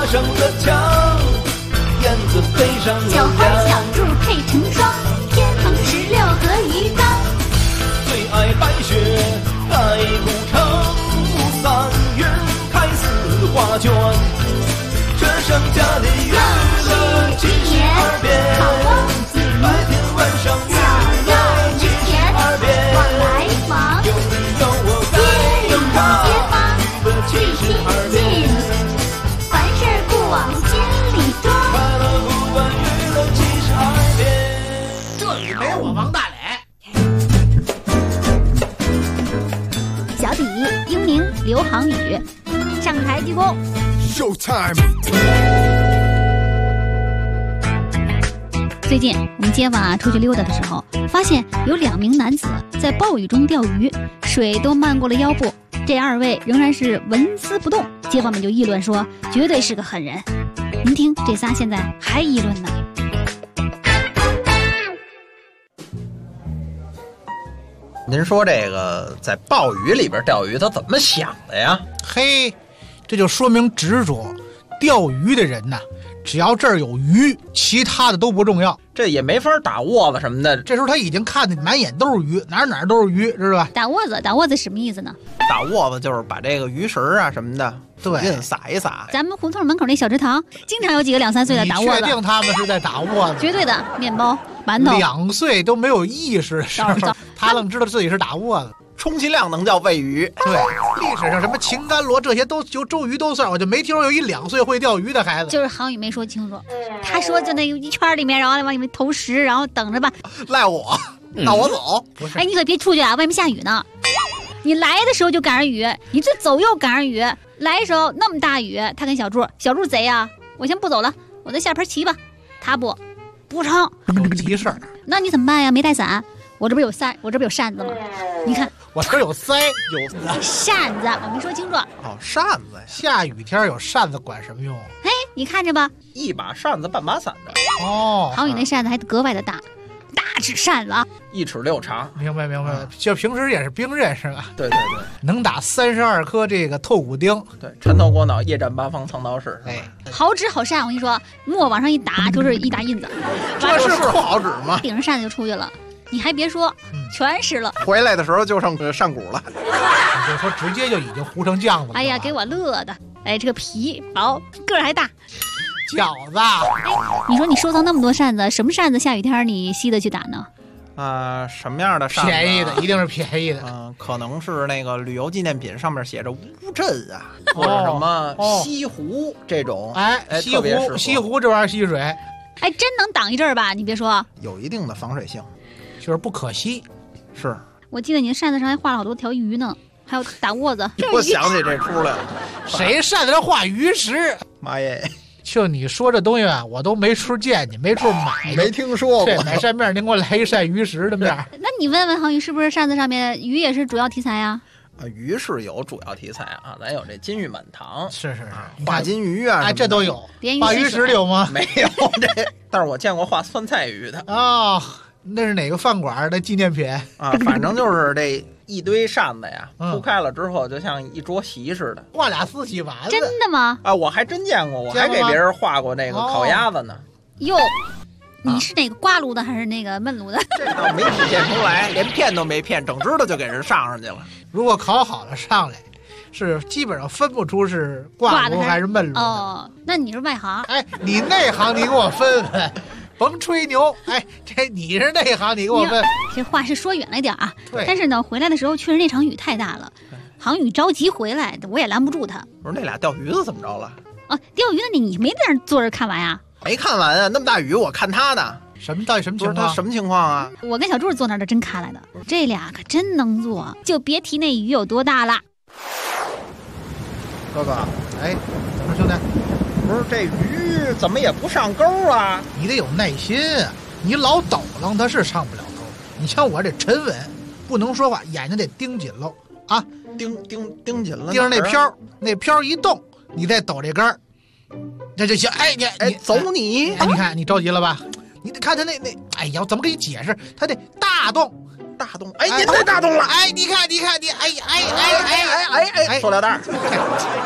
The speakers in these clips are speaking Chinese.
上的墙，燕子飞上小了花小梁。 兔配成双，天蓬16和鱼缸。 最爱白雪盖古城，3月开4花卷。这盛家的娱乐72变，白天晚上娱乐72变。 往来往， 有你有我街在有里他街坊最亲近，凡事不往心里装。 快乐不管娱乐72变。 这里没我王大磊。 小李、英明、刘航宇，上台鞠躬。 Showtime！ 最近我们街坊出去溜达的时候，发现有2名男子在暴雨中钓鱼，水都漫过了腰部。这2位仍然是纹丝不动，街坊们就议论说，绝对是个狠人。您听，这仨现在还议论呢。 您说这个在暴雨里边钓鱼，他怎么想的呀？ 嘿，这就说明执着。钓鱼的人呐，只要这儿有鱼，其他的都不重要。 这也没法打窝子什么的。 这时候他已经看得满眼都是鱼，哪儿都是鱼，知道吧？ 打窝子什么意思呢？ 打窝子就是把这个鱼食啊什么的， 对， 印撒一撒。 咱们胡同门口那小池塘，经常有几个2、3岁的打窝子。 你确定他们是在打窝子？ 绝对的，面包、馒头。 2岁都没有意识的时候，他愣知道自己是打窝子。 充其量能叫喂鱼。 对，历史上什么秦甘罗这些都就周瑜都算，我就没听说有1、2岁会钓鱼的孩子。 就是航宇没说清楚，他说就那一圈里面，然后往里面投食，然后等着吧。 赖我，那我走。 不是， 哎，你可别出去啊，外面下雨呢。你来的时候就赶上雨，你这走又赶上雨。来的时候那么大雨，他跟小柱贼啊，我先不走了，我在下边骑吧。他不成， 有急事儿。 那你怎么办呀？没带伞，我这不有扇子吗？你看我这有腮， 有扇子，我没说清楚。 哦，扇子呀， 下雨天有扇子管什么用？ 嘿，你看着吧， 一把扇子半把伞的。 哦， 航宇那扇子还格外的大，大纸扇子啊。 1尺6长。 明白了，就平时也是兵刃是吧？ 对对对能打32颗这个透骨钉。 对，缠头裹脑，夜战八方，藏刀式。 哎， 好纸好扇，我跟你说，墨往上一打就是一打印子， 这是不好使吗？ 顶上扇子就出去了。你还别说，全湿了。 回来的时候就剩扇骨了。 你就说直接就已经糊成浆子了。 哎呀，给我乐的！哎，这个皮薄，个儿还大。 饺子。 你说你收藏那么多扇子，什么扇子下雨天你吸得去打呢？ 什么样的扇子？ 便宜的，一定是便宜的。 可能是那个旅游纪念品上面写着乌镇啊，或者什么西湖这种。 哎，西湖这玩意儿吸水， 哎，真能挡一阵儿吧？你别说， 有一定的防水性， 就是不可惜。 是。 我记得你的扇子上还画了好多条鱼呢，还有打窝子。 我想起这出来了， 谁扇子上画鱼食？ 妈耶！ 就你说这东西啊，我都没处见，你没处买， 没听说过。 这买扇面，您给我来一扇鱼食的面。 那你问问航宇，是不是扇子上面鱼也是主要题材啊？ 鱼是有主要题材啊，咱有这金玉满堂， 是画金鱼啊， 哎，这都有。 鲢鱼画鱼食有吗？ 没有这，但是我见过画酸菜鱼的啊。那是哪个饭馆的纪念品啊？反正就是这一堆扇子呀，铺开了之后就像一桌席似的， 画俩四喜丸子。 真的吗？ 啊，我还真见过，我还给别人画过那个烤鸭子呢。 哟，你是哪个挂炉的还是那个焖炉的？ 这倒没体现出来，连骗都没骗，整知道就给人上上去了。 如果烤好了上来，是基本上分不出是挂炉还是焖炉的。 哦，那你是外行。 哎，你内行，你给我分分。甭吹牛，哎，这你是内行，你给我问。 这话是说远了点啊， 对。 但是呢，回来的时候确实那场雨太大了，航宇着急回来，我也拦不住他。 不是那俩钓鱼的怎么着了？ 哦，钓鱼的你没在那坐着看完呀？ 没看完啊，那么大雨我看他呢。 到底什么情况？ 什么情况啊？ 我跟小柱坐那儿的真看来的，这俩可真能做，就别提那雨有多大了。 哥哥， 哎，怎么兄弟？ 不是这鱼怎么也不上钩啊？ 你得有耐心啊！你老抖楞它是上不了钩。你像我这沉稳，不能说话，眼睛得盯紧喽啊！ 盯紧了， 盯着那漂一动，你再抖这根儿，这就行。哎，你走你！ 哎，你看你着急了吧？你得看他那，哎呀，怎么给你解释？他得大动， 哎，您太大动了！ 哎，你看你，哎， 塑料袋。 哎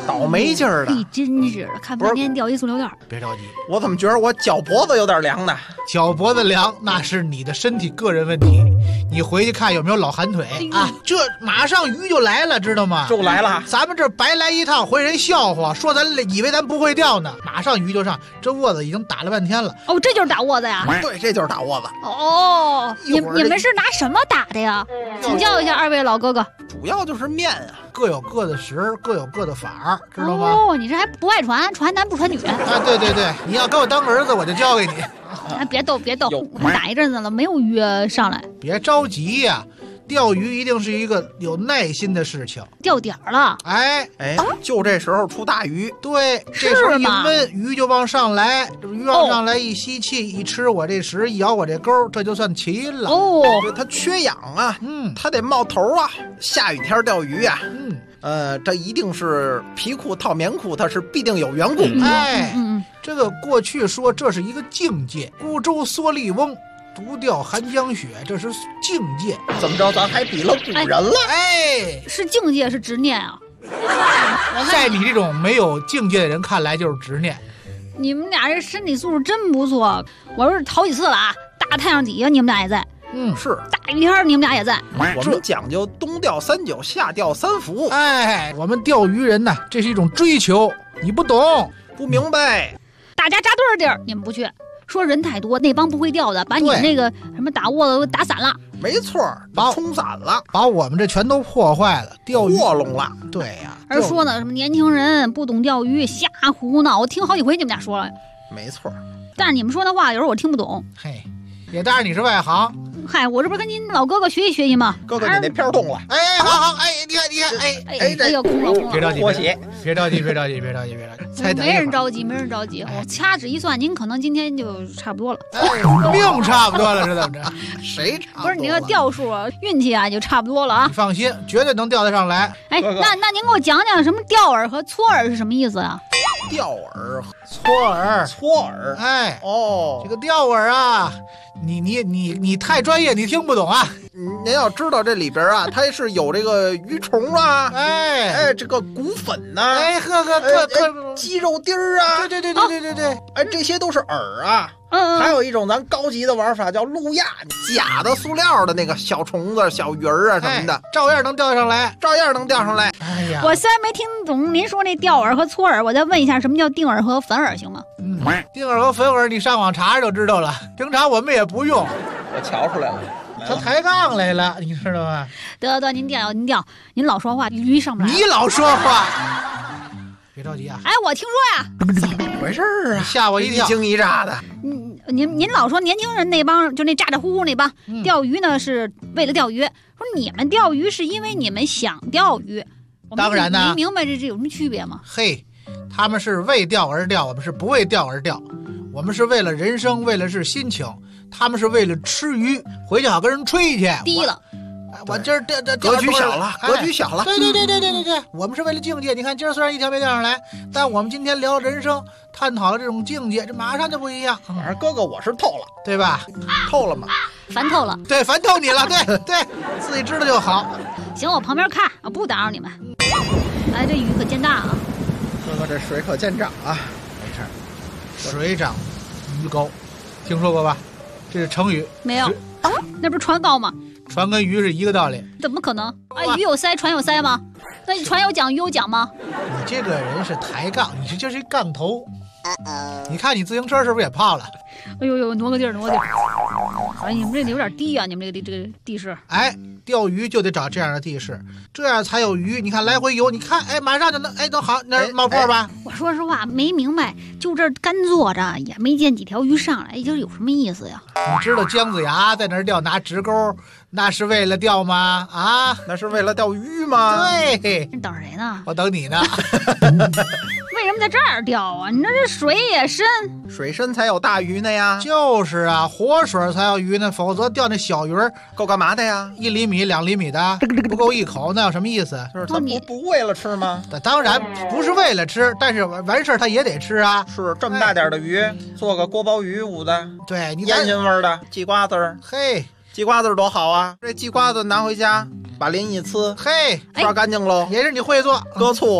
倒霉劲儿的。 嘿，真是的，看半天掉一塑料袋。 别着急， 我怎么觉得我脚脖子有点凉呢？ 脚脖子凉那是你的身体个人问题，你回去看有没有老寒腿啊。这马上鱼就来了，知道吗？ 就来了， 咱们这白来一趟，回人笑话，说咱以为咱不会钓呢，马上鱼就上。这窝子已经打了半天了。 哦，这就是打窝子呀？ 对，这就是打窝子。 哦，你们是拿什么打的呀？请教一下二位老哥哥。 主要就是面啊， 各有各的时，各有各的法儿，知道吗？ 哦，你这还不爱传，传男不传女。 啊，对对对，你要跟我当儿子，我就教给你。 哎，别逗，我打一阵子了，没有鱼上来。 别着急呀，钓鱼一定是一个有耐心的事情。 掉点儿了， 哎，就这时候出大鱼， 对，这时候一焖，鱼就往上来，这鱼往上来一吸气，一吃我这食，一咬我这钩，这就算齐了。 哦， 它缺氧啊，它得冒头啊。下雨天钓鱼啊，这一定是皮裤套棉裤，它是必定有缘故。 这个过去说这是一个境界，孤舟蓑笠翁，独钓寒江雪，这是境界。 怎么着，咱还比了古人了？ 哎， 是境界是执念啊。 在你这种没有境界的人看来就是执念。 你们俩这身体素质真不错，我是好几次了啊！大太阳底下你们俩也在， 是大雨天你们俩也在。 我们讲究冬钓3九，夏钓3伏。 哎，我们钓鱼人呢，这是一种追求，你不懂， 不明白。 大家扎堆儿地儿，你们不去，说人太多，那帮不会钓的把你们那个什么打窝子都打散了。 没错，冲散了， 把我们这全都破坏了，钓鱼卧龙了。 对呀， 而说呢，什么年轻人不懂钓鱼，瞎胡闹。我听好几回你们俩说了， 没错。 但是你们说的话有时候我听不懂。 嘿，也当然你是外行。 嗨，我这不是跟您老哥哥学习学习吗？ 哥哥，你那片动了。 哎，好，哎，你看， 哎呀，空了。 别着急， 脱鞋， 别着急。 没人着急，我掐指一算，您可能今天就差不多了。 命差不多了，是怎么着？ 谁差不多？ 不是你那个钓数啊，运气啊，就差不多了啊。 你放心，绝对能钓得上来。 哎，那您给我讲讲什么钓饵和搓饵是什么意思啊？ 钓饵、 搓饵，哎，这个钓饵啊，你太专业，你听不懂啊。 您要知道这里边啊，它是有这个鱼虫啊，这个骨粉呐，鸡肉丁儿啊， 对， 哎，这些都是饵啊。还有一种咱高级的玩法叫路亚，假的塑料的那个小虫子、小鱼儿啊什么的， 照样能钓上来。 哎呀，我虽然没听懂您说那钓饵和搓饵，我再问一下，什么叫定饵和粉饵行吗？ 定饵和粉饵你上网查就知道了，平常我们也不用。 我瞧出来了， 他抬杠来了，你知道吗？ 得，您钓，您老说话，鱼上不来。 你老说话。别着急啊！ 哎，我听说呀， 怎么回事啊？ 吓我一跳， 一惊一乍的。 您老说年轻人那帮，就那咋咋呼呼那帮，钓鱼呢是为了钓鱼。说你们钓鱼是因为你们想钓鱼。 当然呢， 你明白这有什么区别吗？ 嘿，他们是为钓而钓，我们是不为钓而钓。我们是为了人生，为了是心情。他们是为了吃鱼，回去好跟人吹去。 低了。 我今儿这格局小了，格局小了。 对，我们是为了境界。你看今儿虽然一条没钓上来，但我们今天聊人生，探讨了这种境界，这马上就不一样。 反正哥哥我是透了， 对吧？ 透了嘛， 烦透了。 对，烦透你了。对，自己知道就好。 行，我旁边看啊，不打扰你们。哎，这鱼可见大啊！ 哥哥这水可见涨啊。 没事，水涨鱼高，听说过吧？这是成语。 没有，那不是船高吗？ 船跟鱼是一个道理。 怎么可能？鱼有鳃，船有鳃吗？那船有桨，鱼有桨吗？ 你这个人是抬杠，你这就是一杠头。你看你自行车是不是也泡了？ 哎呦，挪个地儿。哎，你们这里有点低啊，你们这个地势。 哎，钓鱼就得找这样的地势，这样才有鱼。你看来回游，你看，哎，马上就能，哎，都好，那冒泡吧。 我说实话没明白，就这干坐着也没见几条鱼上来，这有什么意思呀？ 你知道姜子牙在那儿钓拿直钩，那是为了钓吗？啊， 那是为了钓鱼吗？ 对。 你等谁呢？ 我等你呢。 为什么在这儿钓啊？你说这水也深， 水深才有大鱼呢呀。 就是啊，活水才有鱼呢，否则钓那小鱼儿够干嘛的呀 ？1厘米、2厘米的，不够一口，那有什么意思？ 就是他不为了吃吗？ 当然不是为了吃，但是完事儿他也得吃啊。 是这么大点的鱼，做个锅包鱼捂的， 对，你烟熏味的鸡瓜子儿， 嘿， 鸡瓜子多好啊！这鸡瓜子拿回家，把鳞一呲， 嘿， 刷干净喽， 也是你会做， 搁醋。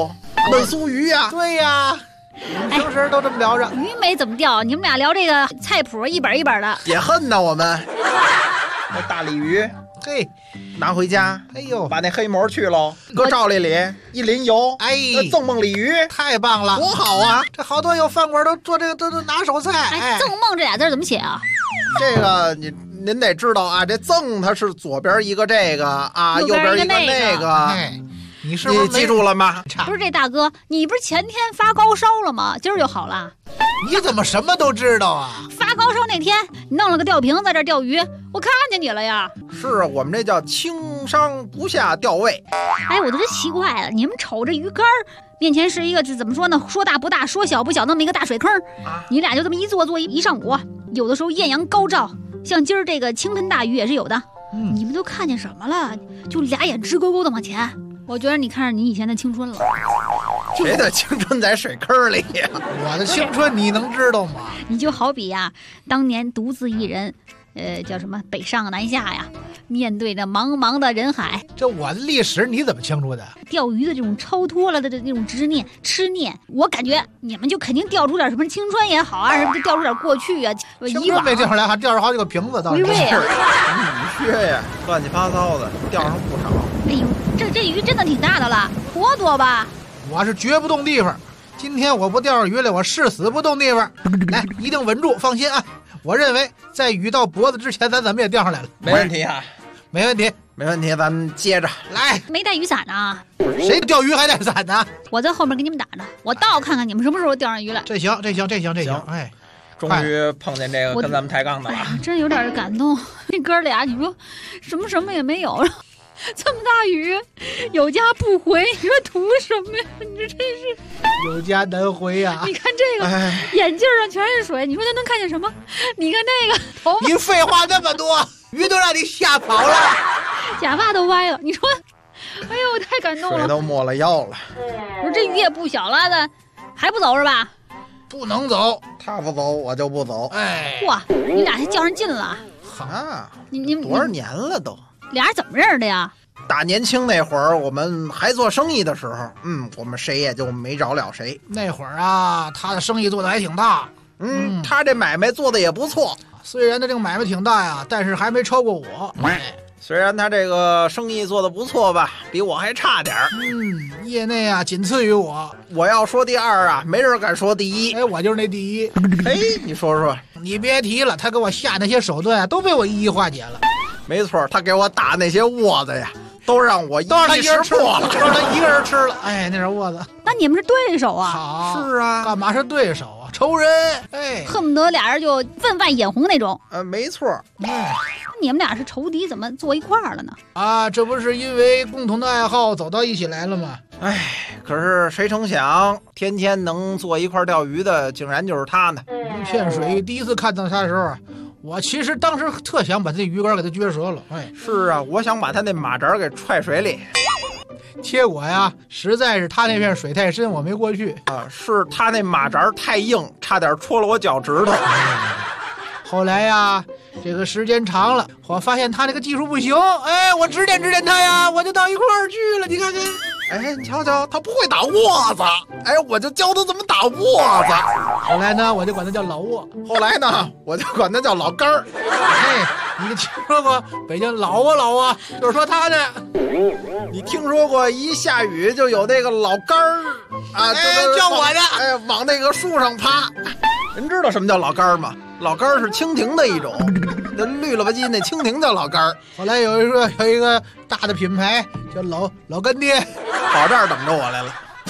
论苏鱼呀。 对呀，我们平时都这么聊着。 鱼没怎么钓，你们俩聊这个菜谱一本一本的， 解恨呢我们。那大鲤鱼， 嘿， 拿回家， 哎呦， 把那黑膜去喽，搁罩里一淋油， 哎， 赠梦鲤鱼， 太棒了， 多好啊！ 这好多有饭馆都做这个都拿手菜。 哎，赠梦这俩字怎么写啊？ 这个您得知道啊，这赠它是左边一个这个啊，右边一个那个。 哎，你是不是记住了吗？ 不是这大哥，你不是前天发高烧了吗？今儿就好了。 你怎么什么都知道啊？ 发高烧那天，你弄了个吊瓶在这钓鱼，我看见你了呀。 是啊，我们这叫轻伤不下吊位。 哎，我都真奇怪了，你们瞅这鱼竿面前是一个怎么说呢？说大不大，说小不小，那么一个大水坑，你俩就这么一坐一上午。有的时候艳阳高照，像今儿这个倾盆大雨也是有的。你们都看见什么了？就俩眼直勾勾的往前。我觉得你看着你以前的青春了。 谁的青春在水坑里呀？ 我的青春你能知道吗？ 你就好比呀，当年独自一人，叫什么北上南下呀，面对着茫茫的人海。 这我的历史你怎么清楚的？ 钓鱼的这种超脱了的那种执念、痴念，我感觉你们就肯定钓出点什么青春也好啊，什么就钓出点过去啊， 青春没钓出来，还钓出好几个瓶子，倒是。 回味啊， 女靴呀，乱七八糟的，钓上不少。 哎呦，这鱼真的挺大的了，颇多吧？ 我是绝不动地方，今天我不钓上鱼来，我誓死不动地方。来，一定稳住，放心啊！我认为在雨到脖子之前，咱怎么也钓上来了。 没问题啊， 没问题， 没问题，咱们接着来。 没带雨伞呢？ 谁钓鱼还带伞呢？ 我在后面给你们打着，我倒看看你们什么时候钓上鱼来。 这行，这行，这行，这行，哎。 终于碰见这个跟咱们抬杠的了， 真有点感动。这哥俩，你说什么也没有，这么大雨，有家不回，你说图什么呀？你这真是有家难回呀！ 你看这个眼镜上全是水，你说他能看见什么？你看那个头发， 你废话那么多，鱼都让你吓跑了， 假发都歪了。你说，哎呦，太感动了， 水都没了腰了。 我说这鱼也不小了，还不走是吧？ 不能走， 他不走我就不走。 哎， 哇，你俩还较上劲了啊！ 你多少年了都？ 俩人怎么认识的呀？ 大年轻那会儿，我们还做生意的时候，我们谁也就没着了谁。 那会儿啊，他的生意做得还挺大， 他这买卖做的也不错。 虽然他这个买卖挺大呀，但是还没超过我。 虽然他这个生意做得不错吧，比我还差点儿。 业内啊仅次于我。 我要说第二啊，没人敢说第一。 哎，我就是那第一。 哎，你说说， 你别提了，他给我下那些手段啊，都被我一一化解了。 没错，他给我打那些窝子呀，都让我都让他一人吃了， 都让他一个人吃了。哎，那是窝子。 那你们是对手啊？ 好， 是啊， 干嘛是对手啊？仇人。哎， 恨不得俩人就分外眼红那种。 没错。 你们俩是仇敌，怎么坐一块儿了呢？ 啊，这不是因为共同的爱好走到一起来了吗？ 哎，可是谁成想，天天能坐一块钓鱼的，竟然就是他呢。 一片水，第一次看到他的时候啊，我其实当时特想把这鱼竿给他撅折了。哎， 是啊，我想把他那马扎给踹水里。 结果呀，实在是他那片水太深，我没过去啊，是他那马扎太硬，差点戳了我脚趾头。 后来呀，这个时间长了，我发现他那个技术不行，哎，我指点他呀，我就到一块儿去了。你看看， 哎，你瞧瞧，他不会打窝子，哎，我就教他怎么打窝子。 后来呢，我就管他叫老窝。 后来呢，我就管他叫老杆儿。 哎，你听说过北京老窝，就是说他呢。 你听说过一下雨就有那个老杆儿啊？ 哎，叫我的。 哎，往那个树上爬。您知道什么叫老杆儿吗？老杆儿是蜻蜓的一种，那绿了吧唧那蜻蜓叫老杆儿。 后来有一个大的品牌叫老干爹， 跑这儿等着我来了。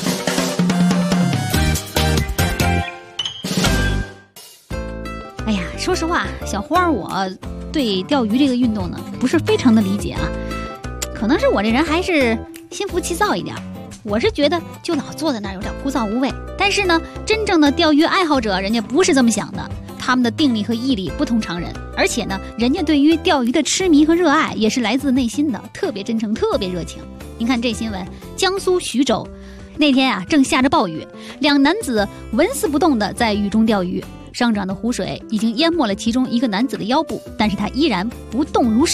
哎呀，说实话，小花我对钓鱼这个运动呢，不是非常的理解啊。可能是我这人还是心浮气躁一点，我是觉得就老坐在那儿有点枯燥无味。但是呢，真正的钓鱼爱好者，人家不是这么想的。他们的定力和毅力不同常人，而且呢，人家对于钓鱼的痴迷和热爱也是来自内心的，特别真诚，特别热情。您看这新闻，江苏徐州那天啊，正下着暴雨，两男子纹丝不动地在雨中钓鱼，上涨的湖水已经淹没了其中一个男子的腰部，但是他依然不动如山。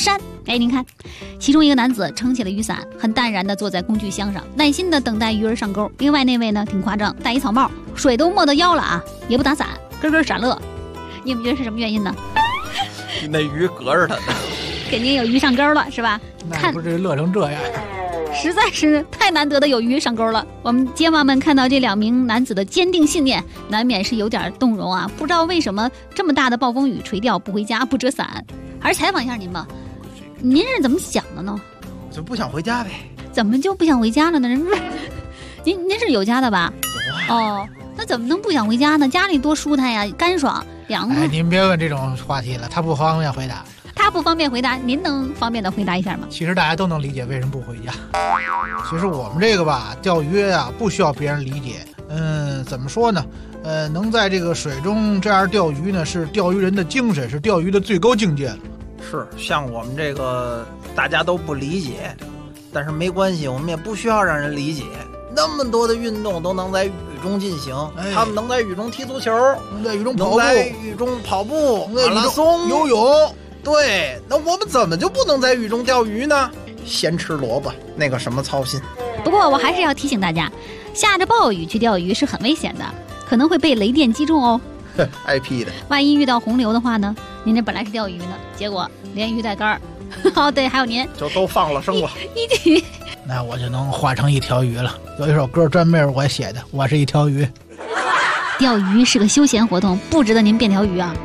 哎，您看，其中一个男子撑起了雨伞，很淡然地坐在工具箱上，耐心地等待鱼儿上钩。另外那位呢，挺夸张，戴一草帽，水都没到腰了啊，也不打伞，咯咯闪乐。你们觉得是什么原因呢？ 那鱼隔着他呢， 肯定有鱼上钩了，是吧？ 那不是乐成这样， 实在是太难得的有鱼上钩了。我们街坊们看到这2名男子的坚定信念，难免是有点动容啊。不知道为什么这么大的暴风雨垂钓不回家不遮伞。还是采访一下您吧，您是怎么想的呢？ 就不想回家呗。 怎么就不想回家了呢？您是有家的吧？有啊。哦，那怎么能不想回家呢？家里多舒坦呀，干爽凉快。 哎，您别问这种话题了，他不方便回答。 他不方便回答，您能方便的回答一下吗？ 其实大家都能理解为什么不回家。其实我们这个吧，钓鱼啊，不需要别人理解。怎么说呢？能在这个水中这样钓鱼呢，是钓鱼人的精神，是钓鱼的最高境界了。 是，像我们这个大家都不理解，但是没关系，我们也不需要让人理解。那么多的运动都能在雨中进行，他们能在雨中踢足球， 能在雨中跑步， 能在雨中跑步、马拉松、 游泳。 对，那我们怎么就不能在雨中钓鱼呢？咸吃萝卜，那个什么操心。 不过我还是要提醒大家，下着暴雨去钓鱼是很危险的，可能会被雷电击中哦。 挨批的。 万一遇到洪流的话呢？您这本来是钓鱼呢，结果连鱼带竿儿。哦，对，还有您就都放了生了。 一起， 那我就能化成一条鱼了。有一首歌专门我写的，我是一条鱼。 钓鱼是个休闲活动，不值得您变条鱼啊。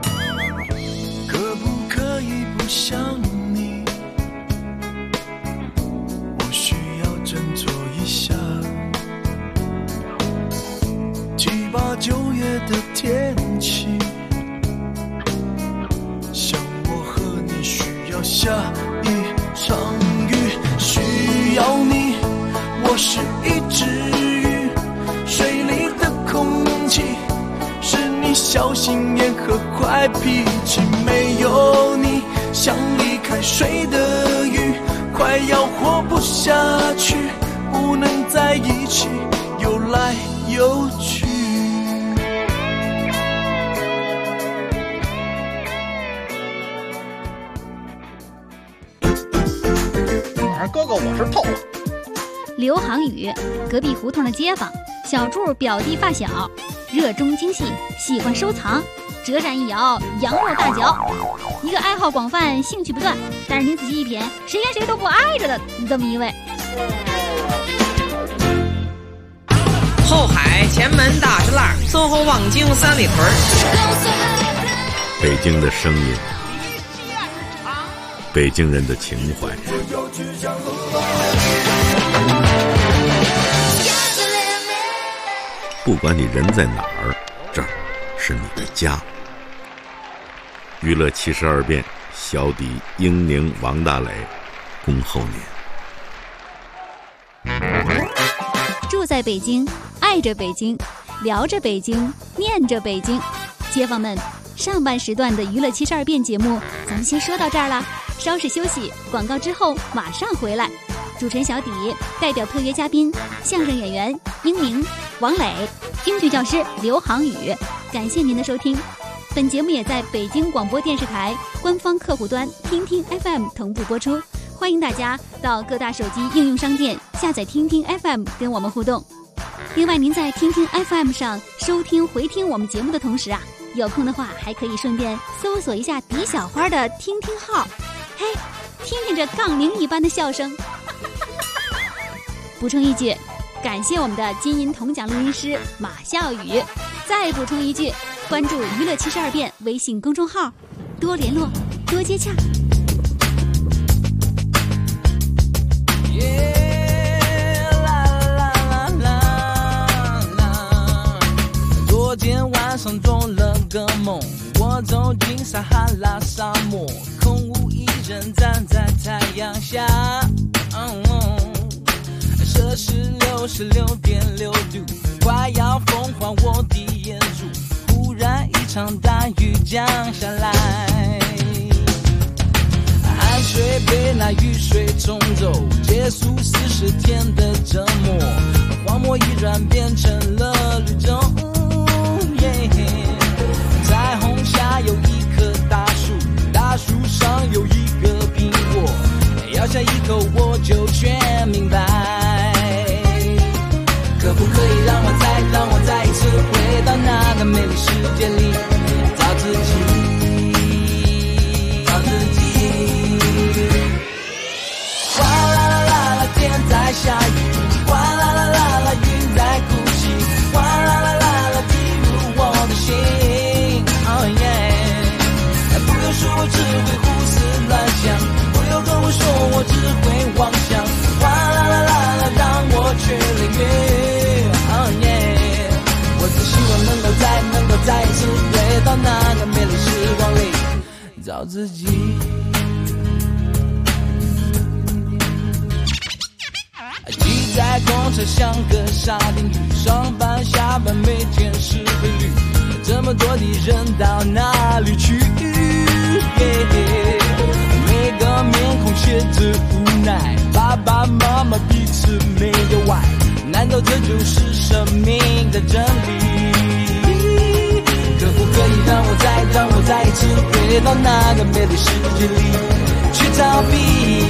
想你，我需要振作一下。7、8、9月的天气，像我和你需要下一场雨，需要你，我是一只鱼，水里的空气是你小心眼和坏脾气，没有你像离开水的鱼，快要活不下去，不能在一起游来游去。 哥哥，我是透了。 刘航宇，隔壁胡同的街坊，小柱表弟发小，热衷精细，喜欢收藏，折扇一摇，羊肉大嚼，一个爱好广泛，兴趣不断，但是你仔细一品，谁跟谁都不挨着的这么一位。 后海前门大石栏，SOHO望京三里屯。 北京的声音，北京人的情怀。不管你人在哪儿，这儿是你的家。娱乐72变，小底英宁、王大磊，恭候您。 住在北京，爱着北京，聊着北京，念着北京。街坊们，上半时段的娱乐72变节目咱们先说到这儿了，稍事休息，广告之后马上回来。主持人小底代表特约嘉宾相声演员英宁、王磊、京剧教师刘航宇，感谢您的收听。本节目也在北京广播电视台官方客户端听听 FM 同步播出，欢迎大家到各大手机应用商店下载听听 FM 跟我们互动。另外，您在听听 FM 上收听回听我们节目的同时啊，有空的话还可以顺便搜索一下狄小花的听听号，嘿，听听这杠铃一般的笑声。补充一句，感谢我们的金银铜奖录音师马笑宇。再补充一句，关注娱乐72变微信公众号，多联络，多接洽。 昨天晚上做了个梦，我走进撒哈拉沙漠，空无一人站在太阳下。摄氏66.6度，快要风化我的眼珠。忽然一场大雨降下来，汗水被那雨水冲走，结束40天的折磨，荒漠已然变成了绿洲。彩虹下有一棵大树，大树上有一个苹果。 美丽世界里找自己，找自己。哗啦啦啦啦，天在下雨，哗啦啦啦啦，云在哭泣，哗啦啦啦啦，滴入我的心。Oh yeah， 不用说，我只会胡思乱想，不用跟我说，我只会妄想。哗啦啦啦啦，让我去领略。Oh yeah， 我只希望能够再一次回到那个美丽时光里找自己。挤在公车像个沙丁鱼，上班下班每天是规律，这么多的人到哪里去？每个面孔写着无奈，爸爸妈妈彼此没有爱，难道这就是生命的真理？可不可以让我再一次回到那个美丽世界里去逃避？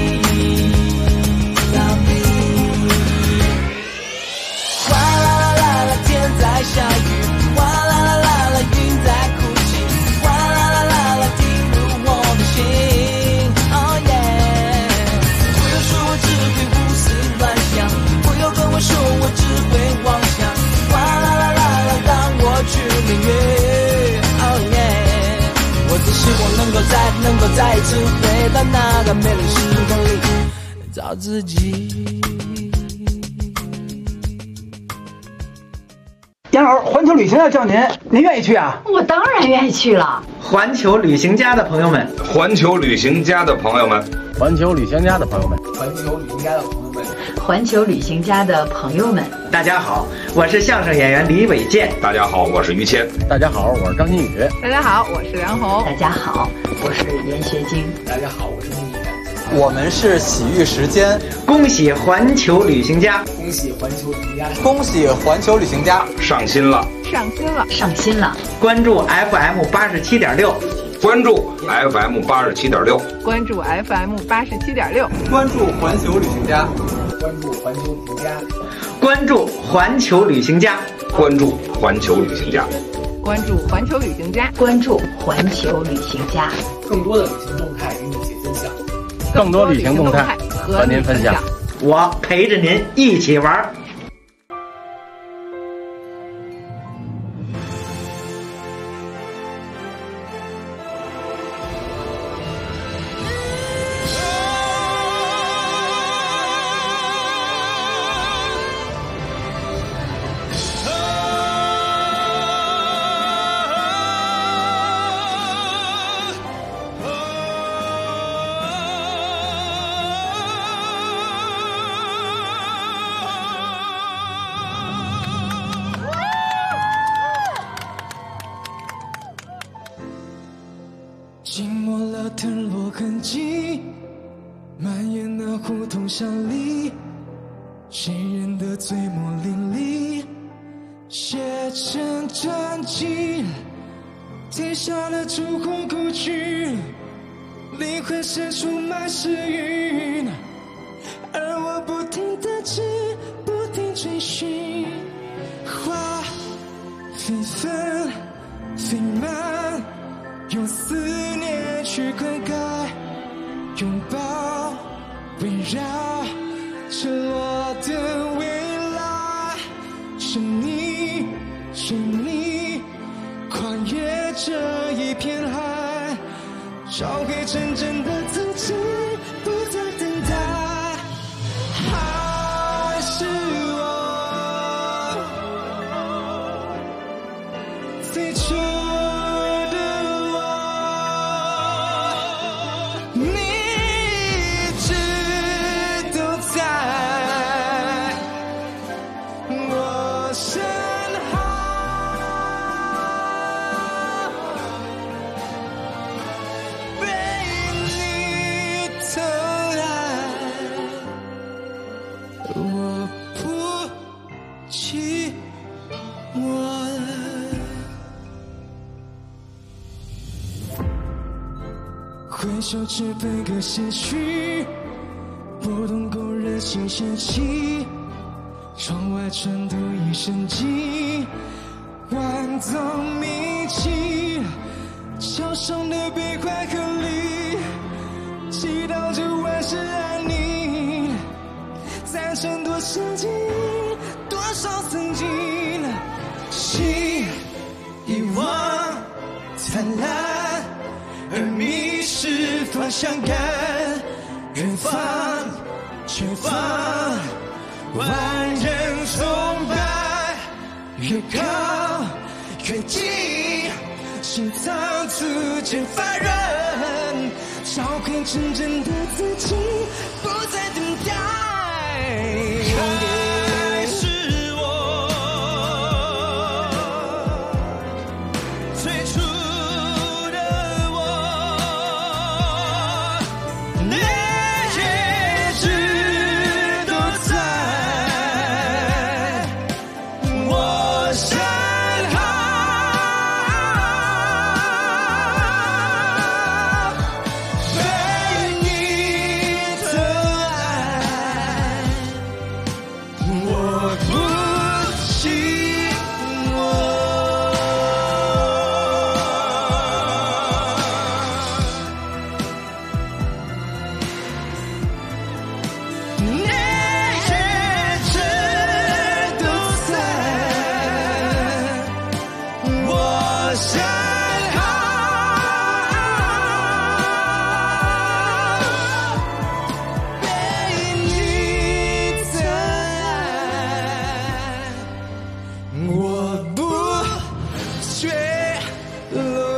哗啦啦啦啦，天在下雨，哗啦啦啦啦，云在哭泣，哗啦啦啦啦，滴入我的心。Oh yeah， 不要说我只会胡思乱想，不要跟我说我只会妄想，哗啦啦啦啦，让我去领略。Oh yeah， 我只希望能够再一次回到那个美丽时光里找自己。 杨老师，环球旅行要叫您愿意去啊？ 我当然愿意去了。 环球旅行家的朋友们， 环球旅行家的朋友们， 环球旅行家的朋友们， 环球旅行家的朋友们， 环球旅行家的朋友们， 大家好，我是相声演员李伟健。 大家好，我是于谦。 大家好，我是张馨予。 大家好，我是梁红。 大家好，我是严学晶。 大家好，我是孟毅。 我们是喜遇时间， 恭喜环球旅行家， 恭喜环球旅行家， 恭喜环球旅行家上新了， 上新了， 上新了！ 关注 FM 87.6， 关注 FM 87.6， 关注 FM 87.6， 关注环球旅行家， 关注环球旅行家， 关注环球旅行家， 关注环球旅行家， 关注环球旅行家， 关注环球旅行家， 更多的旅行动态与你一起分享。 更多旅行动态和您分享， 我陪着您一起玩。 寂寞了腾落痕迹，蔓延那胡同巷里，谁人的嘴墨淋漓，写成传奇，贴上了烛火故去，灵魂深处满是云，而我不停地追，不停追寻，花飞纷飞满，用思念去灌溉，拥抱围绕着我的未来，是你是你跨越这一片海，找回真正的自己，不再等待，还是我最初挥手只分个先去，拨动勾人心弦起，窗外春度一生机，万造秘境，桥上的悲欢和离，祈祷着万事安宁。在争夺曾经，多少曾经，心遗忘灿烂，而迷失方向感。远方前方，万人崇拜，越高越近，心脏逐渐发软，找回真正的自己，不再等待。还是我最初的我，那些事都在我身后，被你的爱，我不寂寞。那些事都在我身后，被你的爱，我不坠落。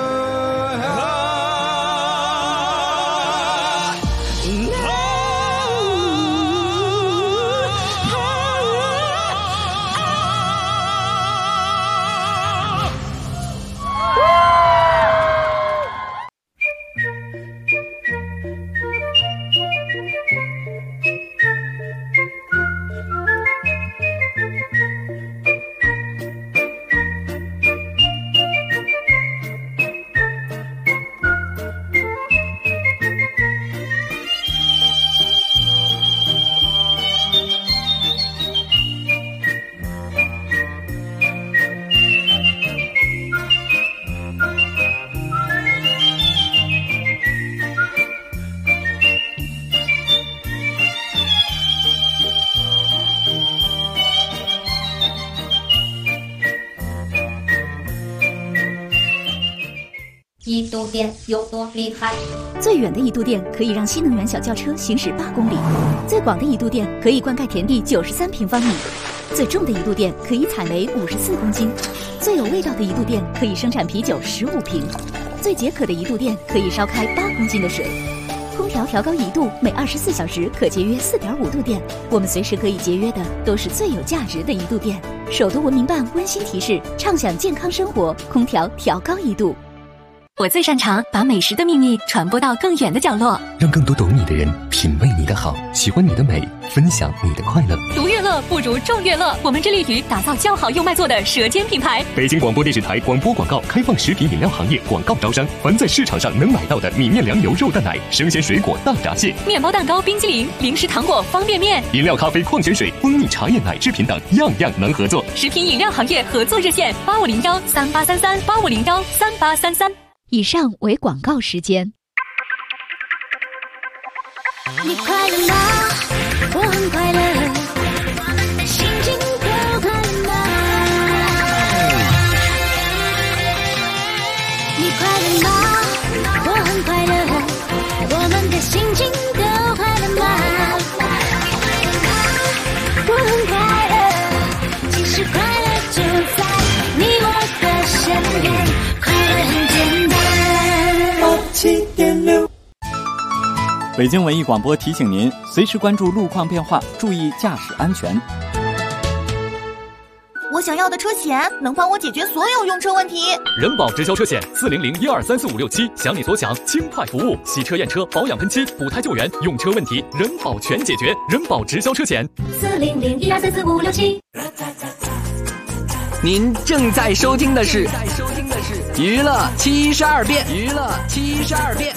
移动电有多厉害？ 最远的移动电可以让新能源小轿车行驶8公里，最广的移动电可以灌溉田地93平方米，最重的移动电可以采煤54公斤，最有味道的移动电可以生产啤酒15瓶，最解渴的移动电可以烧开8公斤的水。空调调高1度，每24小时可节约4.5度电。我们随时可以节约的都是最有价值的移度电。首都文明办温馨提示：畅享健康生活，空调调高1度。 我最擅长把美食的秘密传播到更远的角落， 让更多懂你的人品味你的好，喜欢你的美，分享你的快乐。 独乐乐不如众乐乐，我们致力于打造较好又卖座的舌尖品牌。 北京广播电视台广播广告开放食品饮料行业广告招商，凡在市场上能买到的米面粮油肉蛋奶、生鲜水果大闸蟹、 面包蛋糕、冰激凌、零食糖果、方便面、 饮料咖啡、矿泉水、蜂蜜茶叶奶制品等，样样能合作。 食品饮料行业合作热线8501383385013833。 以上为广告时间。 你快乐吗？我很快乐，心情都快乐吗？你快乐吗？我很快乐，我们的心情都快乐吗？我很快乐，其实快乐就在你我的身边，快乐很简单。7.6 北京文艺广播提醒您，随时关注路况变化，注意驾驶安全。 我想要的车险能帮我解决所有用车问题。 人保直销车险40012345567，想你所想，轻快服务，洗车验车、保养喷漆、补胎救援，用车问题人保全解决。人保直销车险 40012345567。 您正在收听的是娱乐72变，娱乐72变。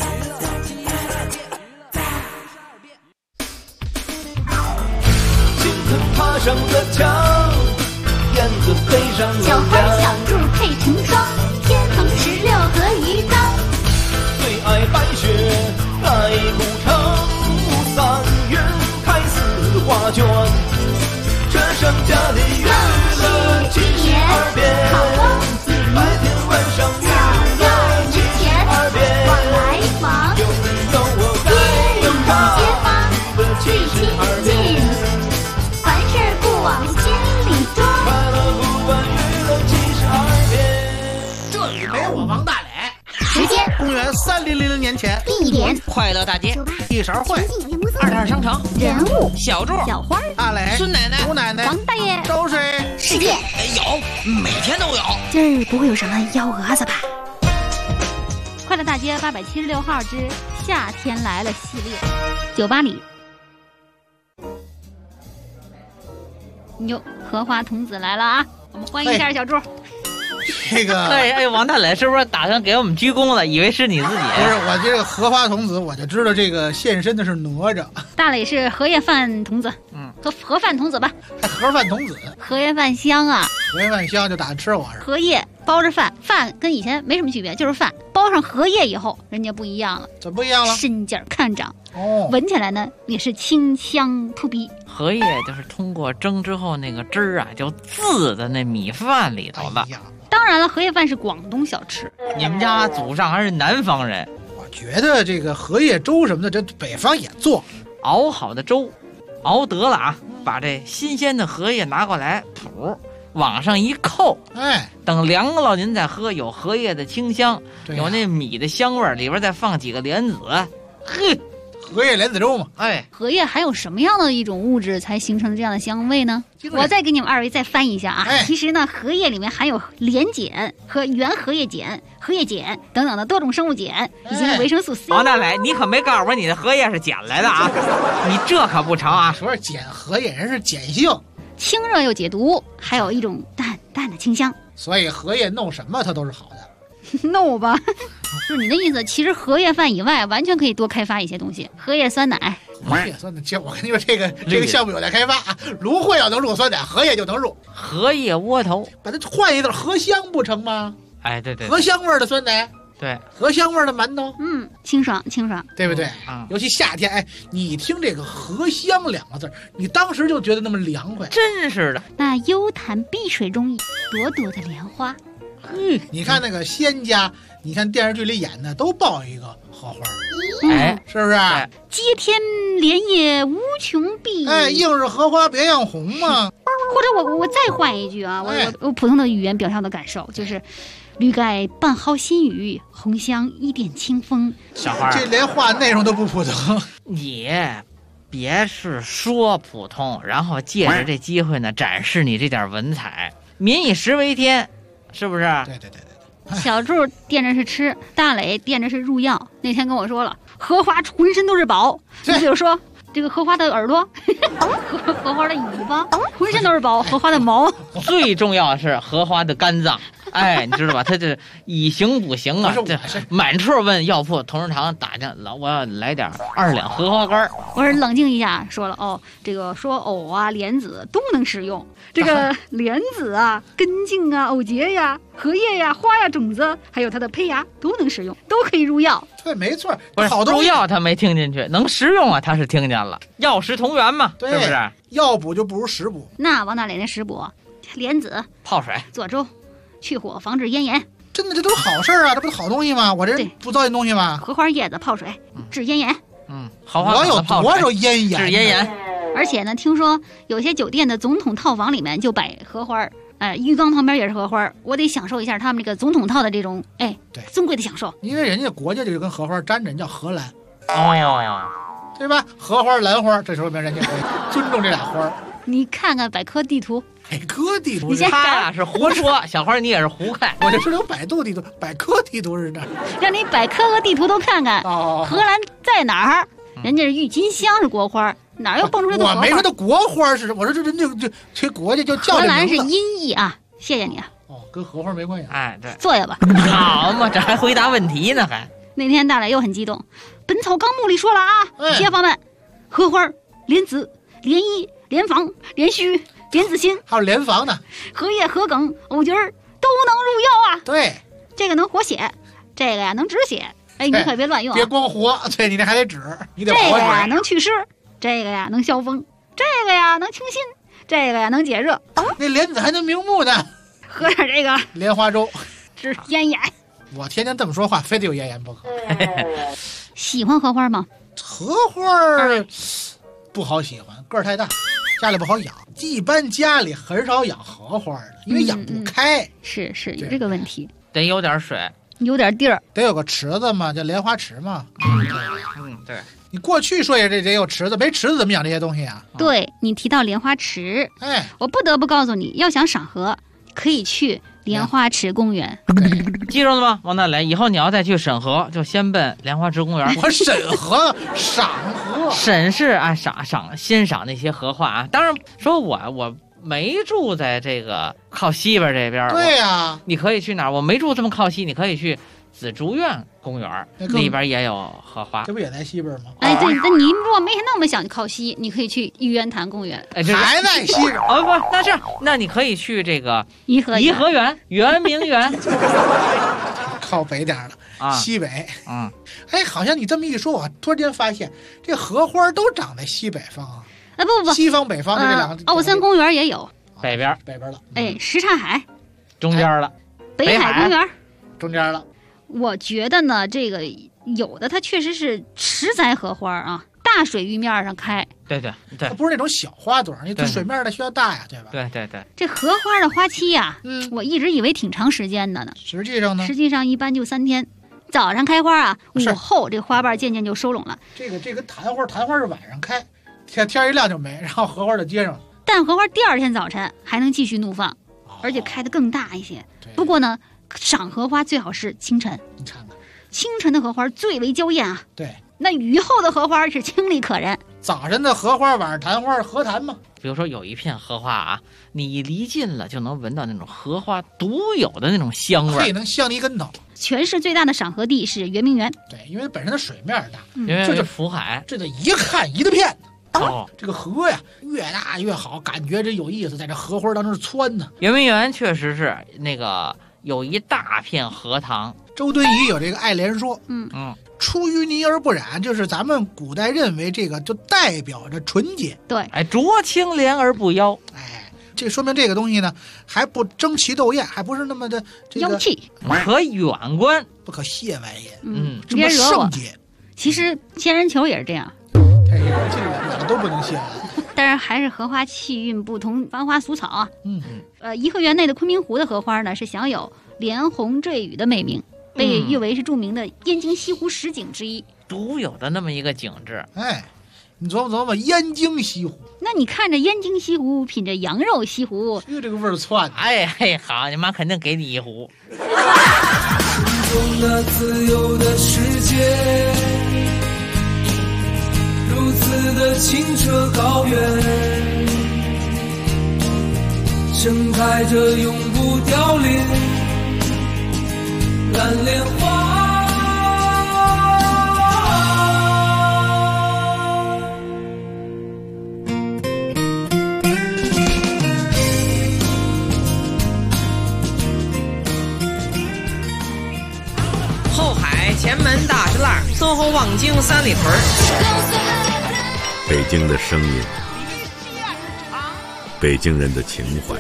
爬上了墙，燕子飞上了梁， 小花想入住成双，天蓬16和鱼缸。 最爱白雪，爱古城，3月开4画卷。这盛家的娱乐72变，白天晚上娱乐72变。有你有我该有他的72变。 凡事不往心里装。 快乐不管娱乐72变。 这里没我王大磊。 时间： 公元3000年前。 地点： 快乐大街。 一勺烩。 22商城。 人物： 小柱、 小花、 大磊、 孙奶奶、 吴奶奶、 王大爷。 周水。 世界有，每天都有。 今儿不会有什么幺蛾子吧？快乐大街876号之夏天来了系列，酒吧里。哟，荷花童子来了啊！我们欢迎一下小柱。 这个哎，王大磊是不是打算给我们鞠躬了？以为是你自己？ 不是，我这个荷花童子，我就知道这个现身的是哪吒。 大磊是荷叶饭童子，盒饭童子吧？ 还盒饭童子， 荷叶饭香啊！ 荷叶饭香就打吃我是。 荷叶包着饭，饭跟以前没什么区别，就是饭包上荷叶以后，人家不一样了。 怎么不一样了？ 身劲儿看长哦， 闻起来呢也是清香扑鼻。 荷叶就是通过蒸之后那个汁儿啊，就渍在那米饭里头了。 当然了，荷叶饭是广东小吃。 你们家祖上还是南方人？ 我觉得这个荷叶粥什么的，这北方也做。 熬好的粥，熬得了啊，把这新鲜的荷叶拿过来，噗，往上一扣， 哎， 等凉了您再喝，有荷叶的清香，有那米的香味儿，里边再放几个莲子，嘿。 荷叶莲子粥嘛， 哎， 荷叶还有什么样的一种物质才形成这样的香味呢？我再给你们二位再翻译一下啊。其实呢，荷叶里面含有莲碱和原荷叶碱、荷叶碱等等的多种生物碱以及维生素 C。 王大磊，你可没告诉我你的荷叶是碱来的啊！你这可不成啊！ 说是碱荷叶人是碱性， 清热又解毒，还有一种淡淡的清香。 所以荷叶弄什么它都是好的。 no 吧，就是你的意思。其实荷叶饭以外，完全可以多开发一些东西。荷叶酸奶， 荷叶酸奶，我跟你说，这个项目有待开发啊。芦荟要能入酸奶，荷叶就能入。 荷叶窝头， 把它换一字，荷香不成吗？ 哎，对， 荷香味的酸奶， 对， 荷香味的馒头， 清爽清爽， 对不对？尤其夏天，哎，你一听这个荷香2个字，你当时就觉得那么凉快， 真是的。 那幽潭碧水中朵朵的莲花。 你看那个仙家，你看电视剧里演的都抱一个荷花， 哎， 是不是？ 接天莲叶无穷碧， 哎，应是荷花别样红嘛。 或者我再换一句啊，我普通的语言表现的感受就是，绿盖半毫新雨，红香一点清风。 小花， 这连话内容都不普通。 你别是说普通，然后借着这机会呢，展示你这点文采。民以食为天。是不是？ 对。 小柱惦着是吃，大磊惦着是入药。那天跟我说了，荷花浑身都是宝。你比如说这个荷花的耳朵，荷花的尾巴，浑身都是宝。荷花的毛， 最重要的是荷花的肝脏。哎，你知道吧？他这以形补形啊，这满处问药铺、同仁堂打听，老我要来点2两荷花干。 我是冷静一下，说了哦，这个说藕啊、莲子都能食用。这个莲子啊、根茎啊、藕节呀、荷叶呀、花呀、种子，还有它的胚芽都能食用，都可以入药。 对，没错， 不是好入药他没听进去，能食用啊他是听见了，药食同源嘛，是不是？ 药补就不如食补。 那王大磊那食补，莲子泡水做粥。去火防治咽炎， 真的这都是好事啊！这不是好东西吗？我这不糟践东西吗？ 荷花叶子泡水治咽炎， 我有多少咽炎？ 治咽炎。 而且呢，听说有些酒店的总统套房里面就摆荷花，浴缸旁边也是荷花，我得享受一下他们这个总统套的这种对尊贵的享受。 因为人家国家就跟荷花沾着，叫荷兰，对吧？荷花、兰花，这说明人家尊重这俩花。 你看看百科地图， 百科地图， 他呀是胡说，小花你也是胡看。 我这是有百度地图，百科地图是这， 让你百科和地图都看看。荷兰在哪儿？人家是郁金香是国花，哪又蹦出来的荷花？ 我没说的国花是，我说这人这国家就叫荷兰是音译啊，谢谢你啊。 跟荷花没关系。 哎，对， 坐下吧。 好嘛，这还回答问题呢还。 那天大磊又很激动，《本草纲目》里说了啊，街坊们，荷花、莲子、莲衣、莲房、莲须、莲子心， 还有莲房呢， 荷叶、荷梗、藕节儿、 都能入药啊。 对， 这个能活血，这个呀能止血。哎，你可别乱用、啊， 别光活，对你这还得止，你得活。 这个呀能祛湿，这个呀能消风，这个呀能清心，这个呀能解热。 那莲子还能明目呢， 喝点这个莲花粥治咽炎。 我天天这么说话，非得有咽炎不可。 喜欢荷花吗？ 荷花不好喜欢，个儿太大，家里不好养。一般家里很少养荷花的，因为养不开。 是有这个问题， 得有点水， 有点地儿， 得有个池子嘛，叫莲花池嘛。 对。 你过去说也得有池子，没池子怎么养这些东西啊？ 对，你提到莲花池， 哎， 我不得不告诉你，要想赏荷，可以去莲花池公园。 记住了吗，王大雷？以后你要再去审核，就先奔莲花池公园。 我审核赏荷， 审视啊，欣赏那些荷花啊。当然，说我没住在这个靠西边这边。 对呀， 你可以去哪儿？我没住这么靠西，你可以去紫竹院公园，里边也有荷花。 这不也在西边吗？ 哎，对，那你如果没那么想靠西，你可以去玉渊潭公园。 哎， 还在西边？ 哦不，那你可以去这个颐和园、圆明园。 靠北点了啊， 西北。哎，好像你这么一说，我突然间发现这荷花都长在西北方啊。 不， 西方北方这两个。 奥森公园也有， 北边了。 哎，什刹海中间了， 北海公园中间了。 我觉得呢，这个有的它确实是池栽荷花啊，大水域面上开。 对，它不是那种小花朵，你对水面的需要大呀，对吧？ 对。 这荷花的花期呀，我一直以为挺长时间的呢。 实际上呢？ 实际上一般就3天。早上开花啊，午后这花瓣渐渐就收拢了。 这个昙花是晚上开，天一亮就没，然后荷花就接上了。 但荷花第二天早晨还能继续怒放，而且开得更大一些。不过呢，赏荷花最好是清晨。 你看看， 清晨的荷花最为娇艳啊。 对， 那雨后的荷花是清丽可人。 早晨的荷花，晚上昙花，荷坛嘛。 比如说有一片荷花啊，你离近了就能闻到那种荷花独有的那种香味， 能香你一跟头。 全市最大的赏荷地是圆明园。 对，因为本身的水面大， 这就福海， 这就一看一大片。这个河呀，越大越好，感觉这有意思，在这荷花当中窜呢。 圆明园确实是那个有一大片荷塘。 周敦颐有这个爱莲说，出淤泥而不染，就是咱们古代认为这个就代表着纯洁。 对， 哎，濯清涟而不妖。 哎，这说明这个东西呢，还不争奇斗艳，还不是那么的妖气， 可远观， 不可亵玩也。 这么圣洁。其实仙人球也是这样。 这两个都不能亵玩。 但是还是荷花气韵不同，繁花俗草啊。颐和园内的昆明湖的荷花呢，是享有连红坠雨的美名，被誉为是著名的燕京西湖十景之一， 独有的那么一个景致。 哎，你琢磨燕京西湖， 那你看着燕京西湖，品着羊肉西湖， 这个味儿窜的。 哎嘿，好，你妈肯定给你一壶。 那自由的世界，如此的清澈高远，盛开着永不凋零蓝莲花。 后海前门大石栏，SOHO望京三里屯。 北京的声音，北京人的情怀。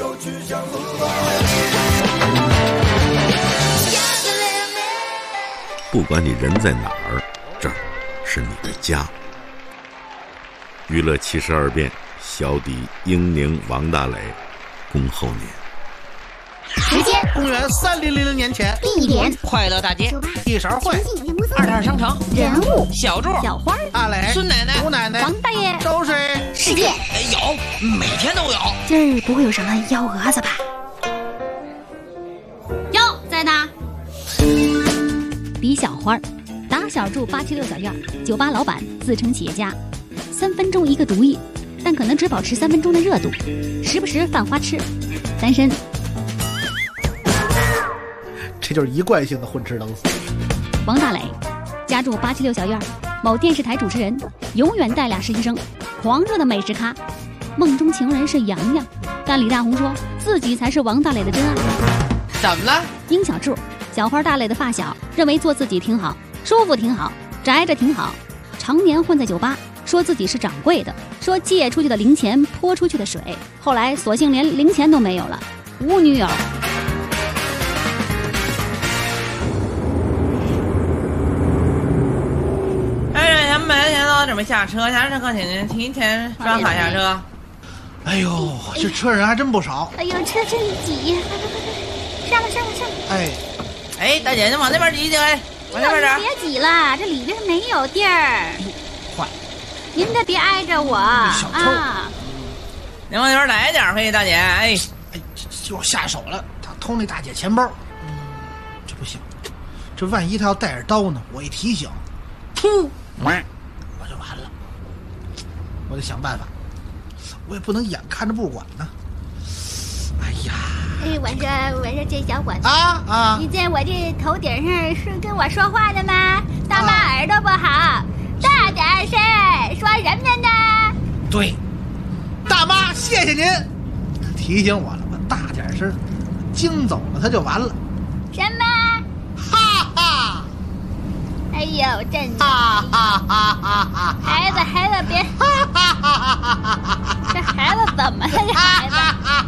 不管你人在哪儿，这儿是你的家。娱乐72变，小迪、英宁、王大雷，恭候您。 时间： 公元3000年前。 地点： 快乐大街。 一勺会。 二店商城。 人物： 小柱、 小花、 阿磊、 孙奶奶、 吴奶奶、 王大爷。 都是世界。 有，每天都有。 今儿不会有什么幺蛾子吧？哟，在哪？李小花，打小住876小院，酒吧老板，自称企业家，3分钟一个毒液，但可能只保持3分钟的热度，时不时犯花痴，单身。 这就是一贯性的混吃等死。 王大磊，家住876小院，某电视台主持人，永远带俩实习生，狂热的美食咖，梦中情人是洋洋，但李大红说自己才是王大磊的真爱。 怎么了？ 殷小柱，小花大类的发小，认为做自己挺好，舒服挺好，宅着挺好，常年混在酒吧，说自己是掌柜的，说借出去的零钱泼出去的水，后来索性连零钱都没有了，无女友。 咱们买钱了，准备下车，下车请您提前刷卡下车。 哎呦，这车人还真不少。 哎呦，车真挤，上了。 哎，大姐，您往那边挤挤，哎，往那边点。 别挤了，这里边没有地儿。 坏， 您这别挨着我啊！ 您往那边来点，嘿，大姐，哎， 就要下手了，他偷那大姐钱包。这不行，这万一他要带着刀呢？我一提醒，噗！我就完了，我得想办法，我也不能眼看着不管呢。哎呀， 我说这小伙子啊， 你在我这头顶上是跟我说话的吗？大妈耳朵不好，大点声，说什么呢？ 对，大妈，谢谢您提醒我了，我大点声，惊走了他就完了。 什么？ 哈哈！ 哎呦，真的！孩子别！这孩子怎么了？这孩子！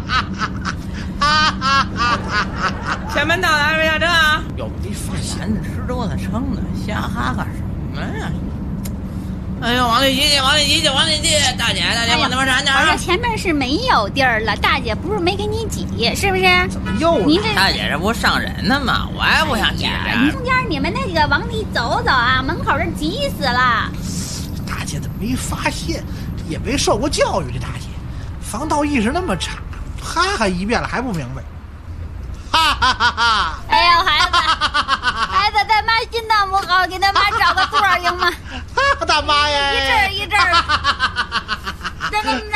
前门到达，别下车啊！有没发闲的吃多了撑的，瞎哈干什么呀？哎呦，往里挤，大姐，往那边站点。 我说前面是没有地儿了，大姐不是没给你挤，是不是？ 怎么又？ 您这大姐这不上人呢吗？我还不想挤你中间你们那个往里走啊，门口这挤死了。 大姐怎么没发现？也没受过教育，这大姐防盗意识那么差，哈哈一遍了还不明白。哈哈哈哈！ 哎呦，孩子，他妈心脏不好，给他妈找个座行吗？ 大妈呀！ 一阵儿，真的，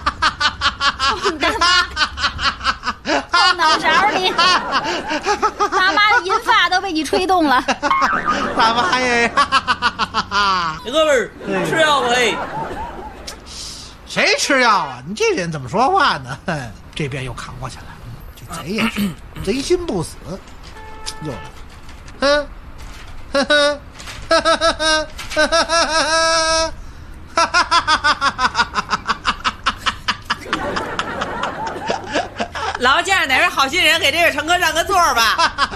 后脑勺里，大妈的银发都被你吹动了。 大妈呀！ 哥们儿，吃药不？ 谁吃药啊？你这人怎么说话呢？这边又扛过去了。这贼也是贼心不死，又来，哼，呵呵，呵呵呵呵呵呵呵呵劳驾驶哪位好心人给这位乘客让个座吧。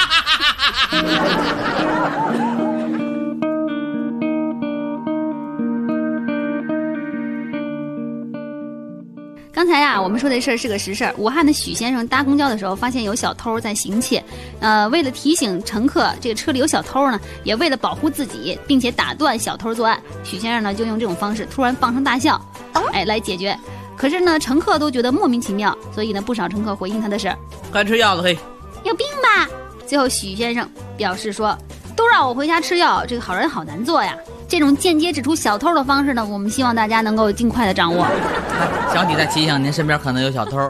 刚才啊，我们说的事儿是个实事儿。武汉的许先生搭公交的时候，发现有小偷在行窃，为了提醒乘客这个车里有小偷呢，也为了保护自己，并且打断小偷作案，许先生呢就用这种方式突然放声大笑，来解决。可是呢，乘客都觉得莫名其妙，所以呢，不少乘客回应他的是： 该吃药了，嘿， 有病吧？最后许先生表示说：“都让我回家吃药，这个好人好难做呀。”这种间接指出小偷的方式呢，我们希望大家能够尽快的掌握。 小弟再提醒您，身边可能有小偷。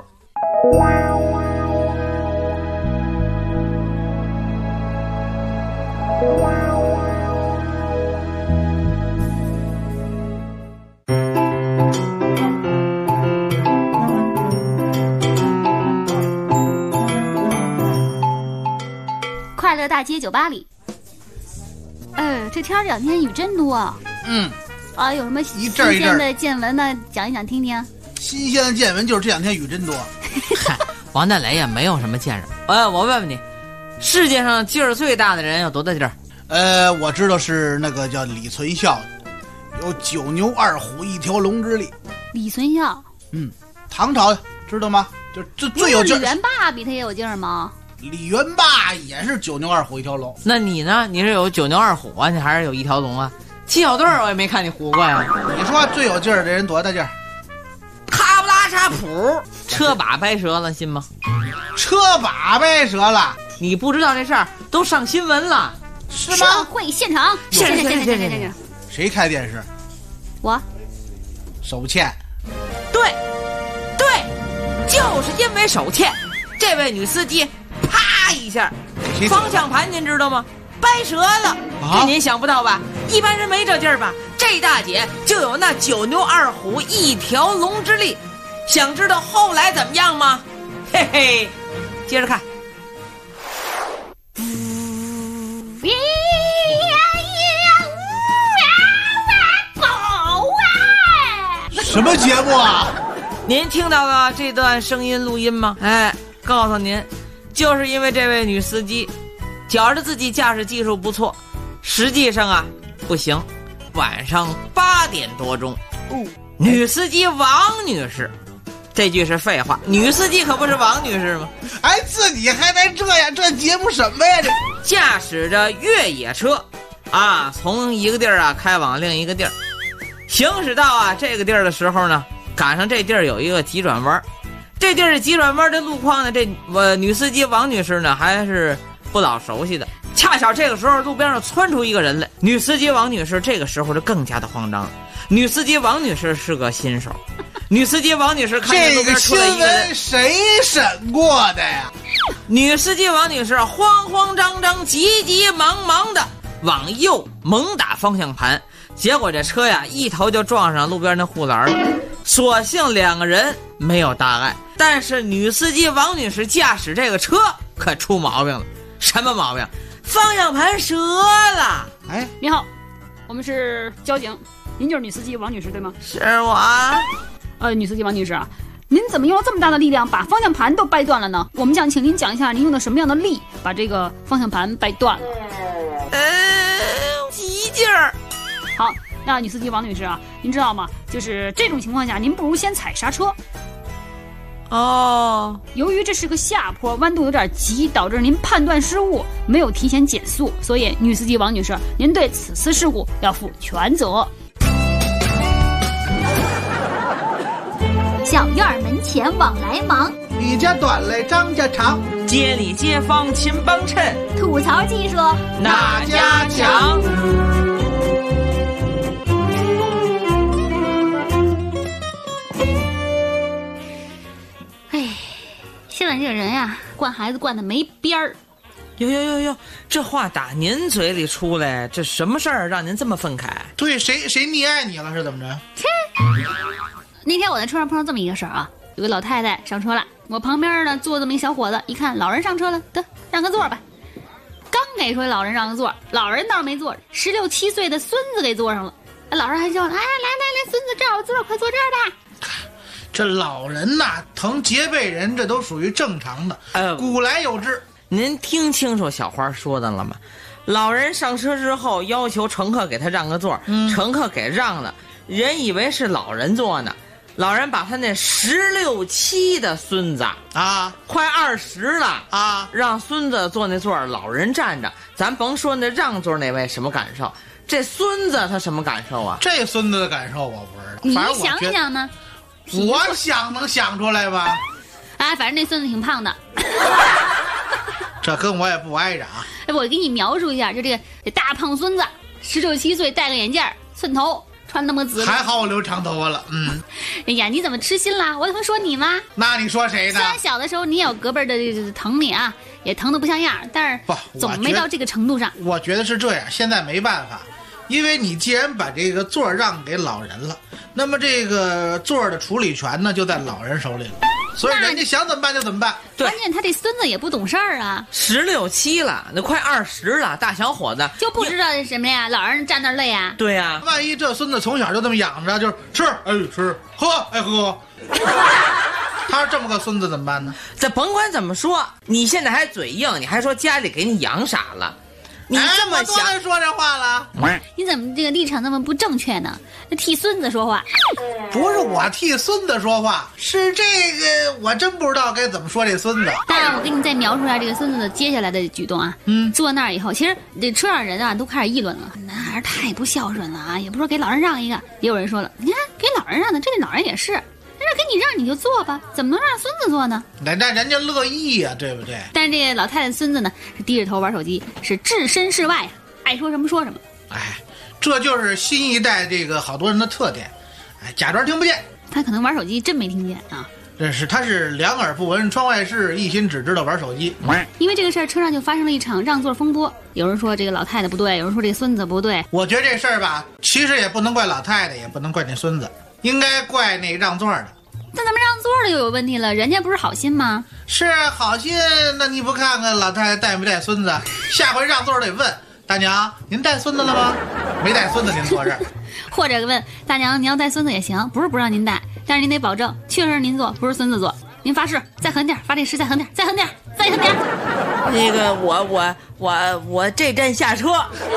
快乐大街酒吧里。这天2天雨真多。有什么新鲜的见闻呢？讲一讲听听。 新鲜的见闻就是这2天雨真多。 王大雷也没有什么见识。我问问你，世界上劲儿最大的人有多大劲儿？ 我知道是那个叫李存孝的，有9牛2虎1条龙之力。 李存孝， 唐朝的，知道吗？就最有劲儿。 李元霸比他也有劲儿吗？ 李元霸也是9牛2虎1条龙。 那你呢？你是有9牛2虎啊，你还是有1条龙啊？七小队我也没看你胡过呀。 你说最有劲儿的人多大劲儿？ 卡布拉扎普，车把掰折了，信吗？ 车把掰折了？ 你不知道这事儿都上新闻了， 是吗？社会现场，现谁开电视？ 我。 手欠。 对，就是因为手欠，这位女司机啪一下，方向盘您知道吗？掰折了，这您想不到吧？一般人没这劲儿吧？这大姐就有那9牛2虎1条龙之力。想知道后来怎么样吗？嘿嘿，接着看， 什么节目啊？ 您听到了这段声音录音吗？哎，告诉您，就是因为这位女司机觉着自己驾驶技术不错，实际上啊不行。晚上8点多钟，女司机王女士，这句是废话，女司机可不是王女士吗？ 哎，自己还能这样，这节目什么呀？这驾驶着越野车啊，从一个地儿啊开往另一个地儿，行驶到啊这个地儿的时候呢，赶上这地儿有一个急转弯，这地儿是急转弯的路况呢，这女司机王女士呢还是不老熟悉的。恰巧这个时候路边上窜出一个人来，女司机王女士这个时候就更加的慌张了。女司机王女士是个新手，女司机王女士看见路边出来一个人， 这个新闻谁审过的呀？ 女司机王女士慌慌张张、急急忙忙的往右猛打方向盘，结果这车呀一头就撞上路边那护栏了。所幸2个人没有大碍，但是女司机王女士驾驶这个车可出毛病了。什么毛病？方向盘折了。 哎，你好，我们是交警，您就是女司机王女士对吗？ 是我。 女司机王女士啊，您怎么用了这么大的力量把方向盘都掰断了呢？我们想请您讲一下您用的什么样的力把这个方向盘掰断了。 急劲儿。 好，那女司机王女士啊，您知道吗？就是这种情况下，您不如先踩刹车。 哦， 由于这是个下坡，弯度有点急，导致您判断失误，没有提前减速，所以女司机王女士，您对此次事故要负全责。 小院门前往来忙， 李家短来张家长， 街里街坊勤帮衬， 吐槽技术哪家强？ 现在这个人呀，惯孩子惯得没边儿。 哟，这话打您嘴里出来，这什么事儿让您这么愤慨？ 对，谁溺爱你了是怎么着？ 那天我在车上碰到这么一个事儿啊，有个老太太上车了，我旁边呢坐这么一小伙子，一看老人上车了，得让个座吧。刚给说老人让个座，老人倒是没坐，16、17岁的孙子给坐上了。老人还叫来，孙子这儿有座，快坐这儿吧。 这老人呐，疼结背人，这都属于正常的，古来有之。 您听清楚小花说的了吗？老人上车之后要求乘客给他让个座，乘客给让了，人以为是老人坐呢，老人把他那16、17的孙子啊，快20了啊，让孙子坐那座，老人站着。咱甭说那让座那位什么感受，这孙子他什么感受啊？ 这孙子的感受我不知道， 你想想呢？ 我想能想出来吧？ 反正那孙子挺胖的， 这跟我也不挨着啊。 我给你描述一下，就这大胖孙子，16、17岁，戴个眼镜，寸头，穿那么紫。 还好我留长头发了， 哎呀，你怎么痴心啦？我怎么说你吗？ 那你说谁呢？ 虽然小的时候你也有胳膊的疼你啊，也疼得不像样，但是总没到这个程度上。 我觉得是这样，现在没办法。因为你既然把这个座让给老人了，那么这个座的处理权呢就在老人手里了，所以人家想怎么办就怎么办。 关键他这孙子也不懂事儿啊 ，16、17了，那快20了，大小伙子就不知道什么呀，老人站那儿累啊。 对呀， 万一这孙子从小就这么养着，就是吃吃，喝喝，他是这么个孙子怎么办呢？ 这甭管怎么说，你现在还嘴硬，你还说家里给你养傻了。你这么想， 我说这话了？ 你怎么这个立场那么不正确呢？替孙子说话， 不是我替孙子说话，是这个我真不知道该怎么说这孙子。 当然，我给你再描述一下这个孙子的接下来的举动啊。坐那儿以后，其实这车上人啊都开始议论了，男孩太不孝顺了啊，也不说给老人让一个。也有人说了，你看给老人让的，这老人也是。那给你让你就坐吧，怎么能让孙子坐呢？ 那人家乐意呀，对不对？ 但是这个老太太孙子呢，是低着头玩手机，是置身事外，爱说什么说什么。 这就是新一代这个好多人的特点，假装听不见。 他可能玩手机真没听见啊。 他是两耳不闻窗外事，一心只知道玩手机。 因为这个事儿，车上就发生了一场让座风波。有人说这个老太太不对，有人说这孙子不对。 我觉得这事儿吧，其实也不能怪老太太，也不能怪那孙子，应该怪那让座的。 那咱们让座的又有问题了，人家不是好心吗？ 是好心，那你不看看老太太带没带孙子？下回让座得问大娘，您带孙子了吗？没带孙子您坐这儿。 或者问大娘，您要带孙子也行，不是不让您带，但是您得保证确实您坐，不是孙子坐。您发誓再狠点，发这誓再狠点，再狠点，再狠点。 那个我这站下车。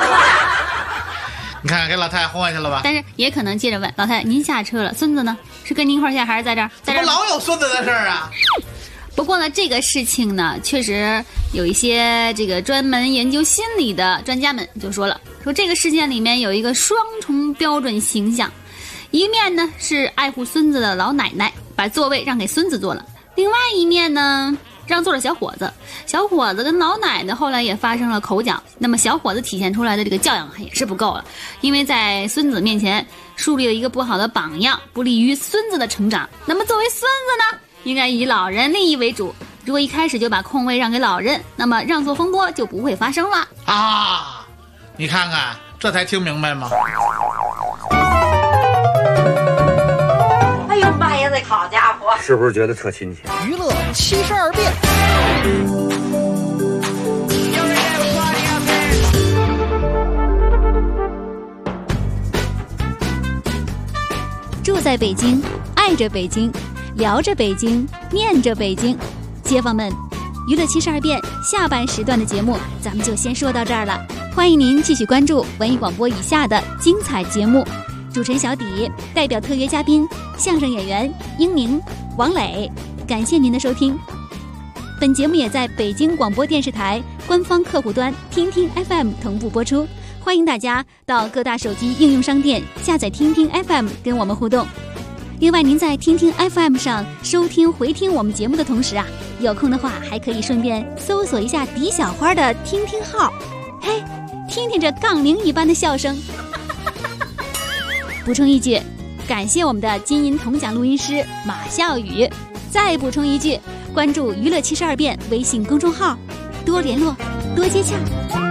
你看给老太太轰下去了吧？ 但是也可能接着问老太太，您下车了，孙子呢？是跟您一块下还是在这儿？在这儿。 怎么老有孙子的事儿啊？ 不过呢，这个事情呢，确实有一些这个专门研究心理的专家们就说了，说这个事件里面有一个双重标准形象，一面呢是爱护孙子的老奶奶把座位让给孙子坐了，另外一面呢让座的小伙子，小伙子跟老奶奶后来也发生了口角，那么小伙子体现出来的这个教养也是不够了，因为在孙子面前树立了一个不好的榜样，不利于孙子的成长。那么作为孙子呢，应该以老人利益为主，如果一开始就把空位让给老人，那么让座风波就不会发生了啊！你看看，这才听明白吗？ 哎呦妈呀，这好家伙， 是不是觉得特亲切？ 娱乐72变。 住在北京，爱着北京，聊着北京，念着北京。街坊们，娱乐72变下半时段的节目咱们就先说到这儿了，欢迎您继续关注文艺广播以下的精彩节目。主持人小迪代表特约嘉宾相声演员英宁、王磊，感谢您的收听。本节目也在北京广播电视台官方客户端听听 FM 同步播出，欢迎大家到各大手机应用商店下载听听 FM 跟我们互动。另外您在听听 FM 上收听回听我们节目的同时啊，有空的话还可以顺便搜索一下狄小花的听听号，嘿，听听这杠铃一般的笑声。补充一句，感谢我们的金银铜奖录音师马笑宇。再补充一句，关注娱乐72变微信公众号，多联络，多接洽。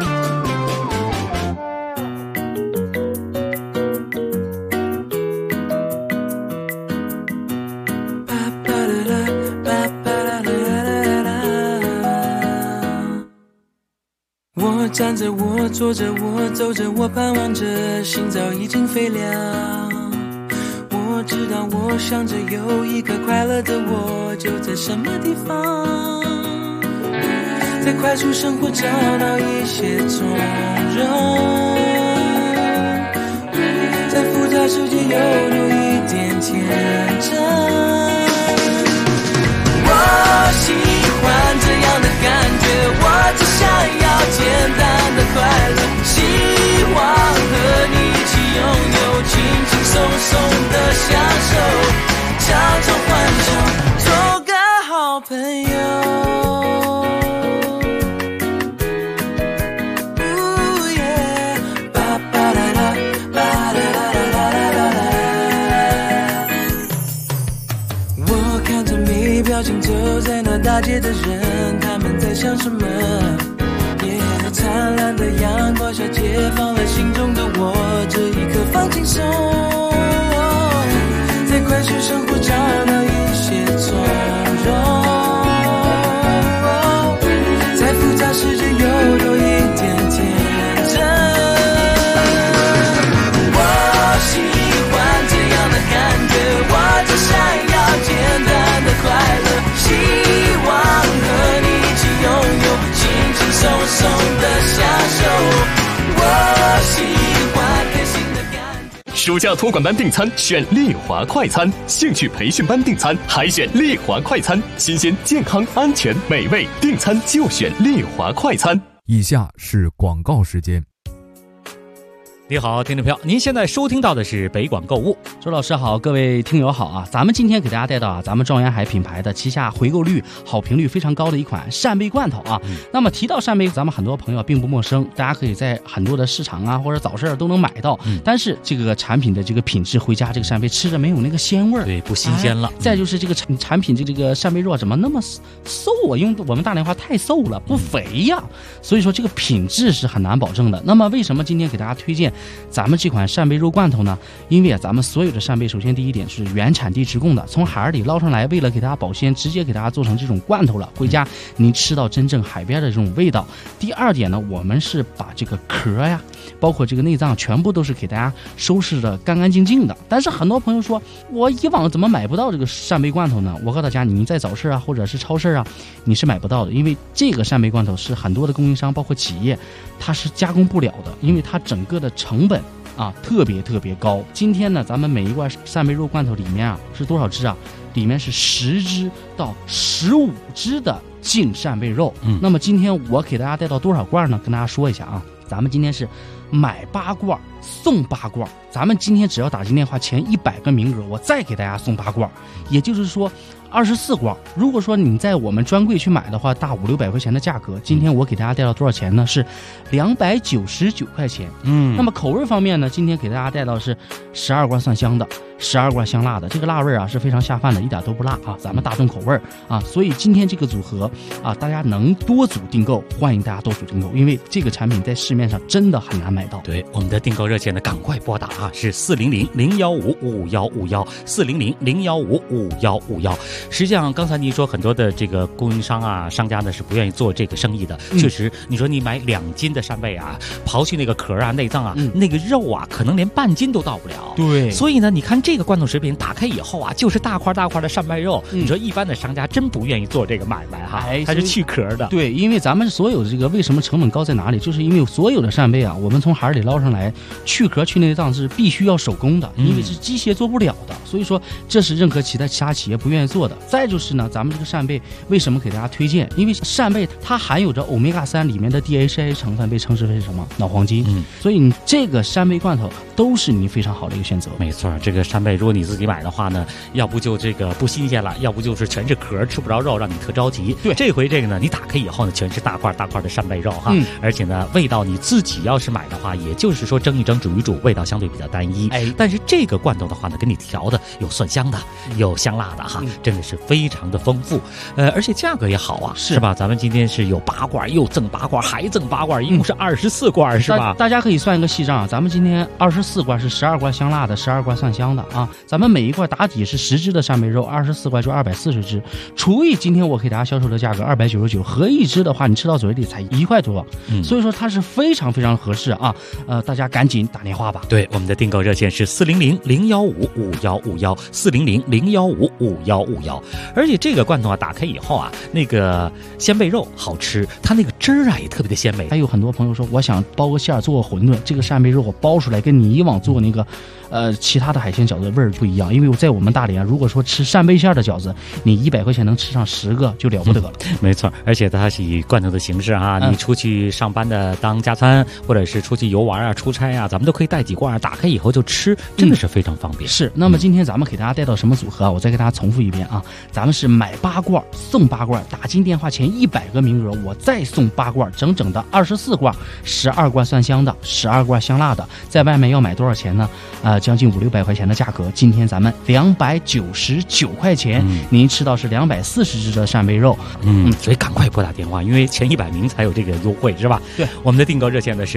我站着，我坐着，我走着，我盼望着，心早已经飞亮。我知道，我想着，有一个快乐的我，就在什么地方。在快速生活找到一些从容，在复杂世界有多一点天真。我喜欢这样的感觉，我只想要简单的快乐，希望和你一起拥有轻轻松松的享受，常常欢手，做个好朋友。我看着没表情走在那大街的人，他们在想什么？灿烂的阳光下解放了心中的我，这一刻放轻松，在快速生活找到一些从容，在复杂世界有多一点天真。我喜欢这样的感觉，我只想要简单的快乐，希望和你一起拥有轻轻松松的享受，我喜欢开心的感觉。 暑假托管班订餐选丽华快餐，兴趣培训班订餐还选丽华快餐，新鲜、健康、安全、美味，订餐就选丽华快餐。 以下是广告时间。 你好，听众朋友，您现在收听到的是北广购物。周老师好，各位听友好啊！咱们今天给大家带到咱们庄园海品牌的旗下回购率、好评率非常高的一款扇贝罐头啊。那么提到扇贝，咱们很多朋友并不陌生，大家可以在很多的市场啊或者早市都能买到。但是这个产品的这个品质，回家这个扇贝吃着没有那个鲜味儿， 对，不新鲜了。 再就是这个产品这个扇贝肉怎么那么瘦啊？用我们大连话太瘦了，不肥呀。所以说这个品质是很难保证的。那么为什么今天给大家推荐咱们这款扇贝肉罐头呢，因为咱们所有的扇贝，首先第一点是原产地直供的，从海里捞上来，为了给大家保鲜，直接给大家做成这种罐头了，回家您吃到真正海边的这种味道。第二点呢，我们是把这个壳呀，包括这个内脏，全部都是给大家收拾的干干净净的。但是很多朋友说，我以往怎么买不到这个扇贝罐头呢？我告诉大家，你在早市啊，或者是超市啊，你是买不到的，因为这个扇贝罐头是很多的供应商，包括企业，它是加工不了的，因为它整个的成本啊特别高。今天呢，咱们每一罐扇贝肉罐头里面啊是多少只啊？里面是10只到15只的净扇贝肉。那么今天我给大家带到多少罐呢？跟大家说一下啊，咱们今天是买8罐送8罐，咱们今天只要打进电话前100个名额，我再给大家送8罐，也就是说24罐。如果说你在我们专柜去买的话，大500-600块钱的价格，今天我给大家带到多少钱呢？是299块钱。那么口味方面呢，今天给大家带到是12罐蒜香的，12罐香辣的，这个辣味啊是非常下饭的，一点都不辣啊，咱们大众口味啊，所以今天这个组合啊，大家能多组订购，欢迎大家多组订购，因为这个产品在市面上真的很难买到。 对，我们的订购热线呢，赶快拨打啊，是400-015-5151，400-015-5151。实际上，刚才您说很多的这个供应商啊、商家呢是不愿意做这个生意的。确实，你说你买2斤的扇贝啊，刨去那个壳啊、内脏啊，那个肉啊，可能连半斤都到不了。 对， 所以呢，你看这个罐头食品打开以后啊，就是大块的扇贝肉。你说一般的商家真不愿意做这个买卖哈，它是去壳的。 对，因为咱们所有的这个为什么成本高在哪里？就是因为所有的扇贝啊，我们从海里捞上来，去壳去内脏是必须要手工的，因为是机械做不了的。所以说，这是任何其他企业不愿意做的。再就是呢，咱们这个扇贝为什么给大家推荐？因为扇贝它含有着欧米伽3里面的 DHA 成分，被称之为什么？脑黄金。所以你这个扇贝罐头都是你非常好的一个选择。 没错，这个扇贝如果你自己买的话呢，要不就这个不新鲜了，要不就是全是壳，吃不着肉，让你特着急。对，这回这个呢，你打开以后呢，全是大块的扇贝肉哈，而且呢，味道你自己要是买的话，也就是说蒸一蒸、煮一煮，味道相对比较单一。但是这个罐头的话呢，给你调的有蒜香的，有香辣的哈，真的是非常的丰富。而且价格也好啊，是吧？咱们今天是有8罐，又赠8罐，还赠8罐，一共是24罐，是吧？大家可以算一个细账啊，咱们今天24罐是12罐香辣的，12罐蒜香的啊。咱们每一罐打底是10只的扇贝肉，24罐就240只，除以今天我给大家销售的价格299，合一只的话，你吃到嘴里才1块多，所以说它是非常合适啊。大家赶紧打电话吧。对，我们的订购热线是400-015-5151，400-015-5151。而且这个罐头啊，打开以后啊，那个鲜贝肉好吃，它那个汁儿啊也特别的鲜美。还有很多朋友说，我想包个馅儿做个馄饨，这个扇贝肉我包出来，跟你以往做那个其他的海鲜饺子味儿不一样。因为在我们大连，如果说吃扇贝馅的饺子，你100块钱能吃上10个就了不得了。没错，而且它是以罐头的形式哈，你出去上班的当加餐，或者是出去游玩啊、出差啊，咱们都可以带几罐，打开以后就吃，真的是非常方便。是，那么今天咱们给大家带到什么组合啊？我再给大家重复一遍啊，咱们是买8罐送8罐，打进电话前100个名额，我再送8罐，整整的24罐，12罐蒜香的，12罐香辣的，在外面要买多少钱呢？将近500-600块钱的价格，今天咱们299块钱，您吃到是240只的扇贝肉。所以赶快拨打电话，因为前100名才有这个优惠，是吧？对，我们的订购热线呢是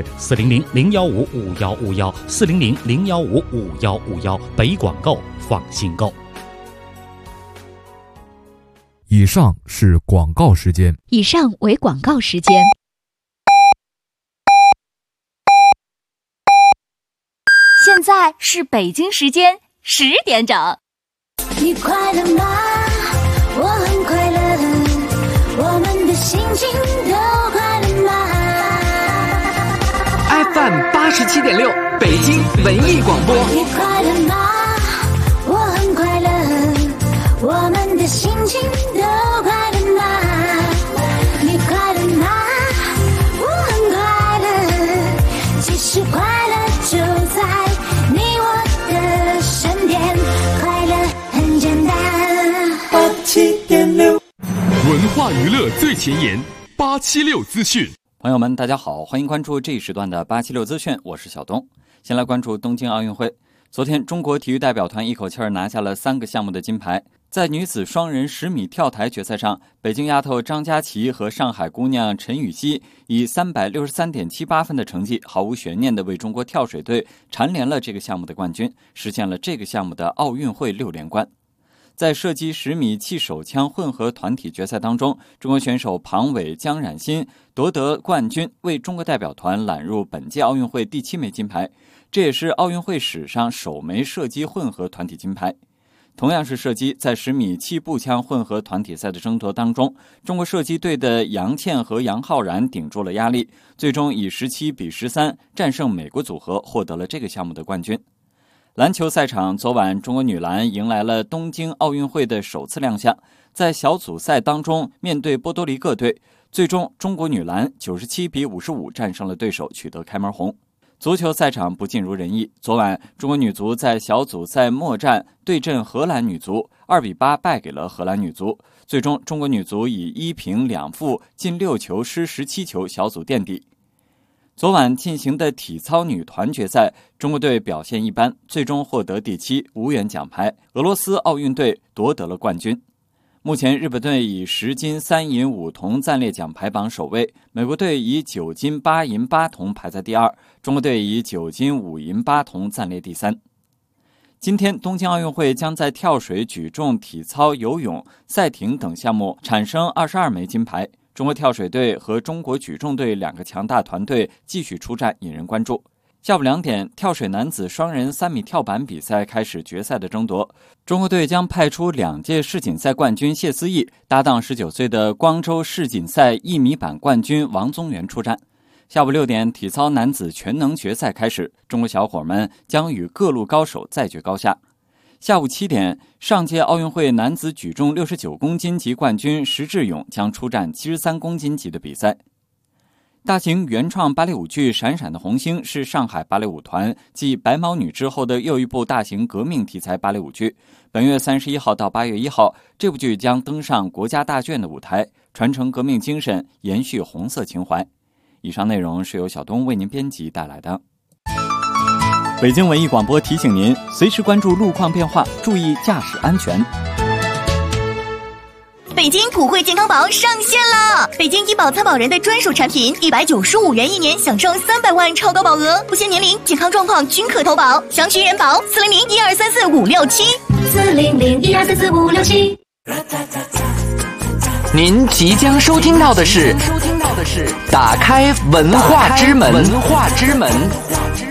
400-015-5151，400-015-5151，北广购放心购。 以上是广告时间。 以上为广告时间。 现在是北京时间10点整。 你快乐吗？我很快乐，我们的心情都快乐吗 ？FM 87.6，北京文艺广播。 你快乐吗？我很快乐，我们的心情都快乐吗？你快乐吗？我很快乐，其实快乐就在你我的身边，快乐很简单。87.6， 文化娱乐最前沿，876资讯。 朋友们，大家好，欢迎关注这一时段的876资讯，我是小东。先来关注东京奥运会。昨天，中国体育代表团一口气拿下了3个项目的金牌。 在女子双人10米跳台决赛上，北京丫头张佳琪和上海姑娘陈雨希以363.78分的成绩，毫无悬念地为中国跳水队蝉联了这个项目的冠军，实现了这个项目的奥运会6连冠。在射击10米气手枪混合团体决赛当中，中国选手庞伟、姜冉馨夺得冠军，为中国代表团揽入本届奥运会第7枚金牌，这也是奥运会史上首枚射击混合团体金牌。同样是射击，在10米气步枪混合团体赛的争夺当中，中国射击队的杨倩和杨浩然顶住了压力，最终以17比13战胜美国组合，获得了这个项目的冠军。篮球赛场，昨晚中国女篮迎来了东京奥运会的首次亮相，在小组赛当中面对波多黎各队，最终中国女篮97比55战胜了对手，取得开门红。足球赛场不尽如人意，昨晚中国女足在小组赛末战对阵荷兰女足，2比8败给了荷兰女足，最终中国女足以1平2负进6球失17球，小组垫底。昨晚进行的体操女团决赛，中国队表现一般，最终获得第7，无缘奖牌。俄罗斯奥运队夺得了冠军。目前日本队以10金3银5铜暂列奖牌榜首位，美国队以9金8银8铜排在第2，中国队以9金5银8铜暂列第3。今天东京奥运会将在跳水、举重、体操、游泳、赛艇等项目产生22枚金牌，中国跳水队和中国举重队2个强大团队继续出战，引人关注。下午2点，跳水男子双人3米跳板比赛开始决赛的争夺。中国队将派出2届世锦赛冠军谢思义搭档19岁的光州世锦赛1米板冠军王宗源出战。下午6点，体操男子全能决赛开始，中国小伙们将与各路高手再决高下。下午7点，上届奥运会男子举重69公斤级冠军石智勇将出战73公斤级的比赛。大型原创芭蕾舞剧《闪闪的红星》是上海芭蕾舞团继《白毛女》之后的又一部大型革命题材芭蕾舞剧。本月31号到8月1号，这部剧将登上国家大剧院的舞台，传承革命精神，延续红色情怀。以上内容是由小东为您编辑带来的。 北京文艺广播提醒您，随时关注路况变化，注意驾驶安全。 北京普惠健康宝上线了！北京医保参保人的专属产品，195元1年，享受300万超高保额，不限年龄、健康状况均可投保。详询人保400-1234-567，400-1234-567。 您即将收听到的是打开文化之门。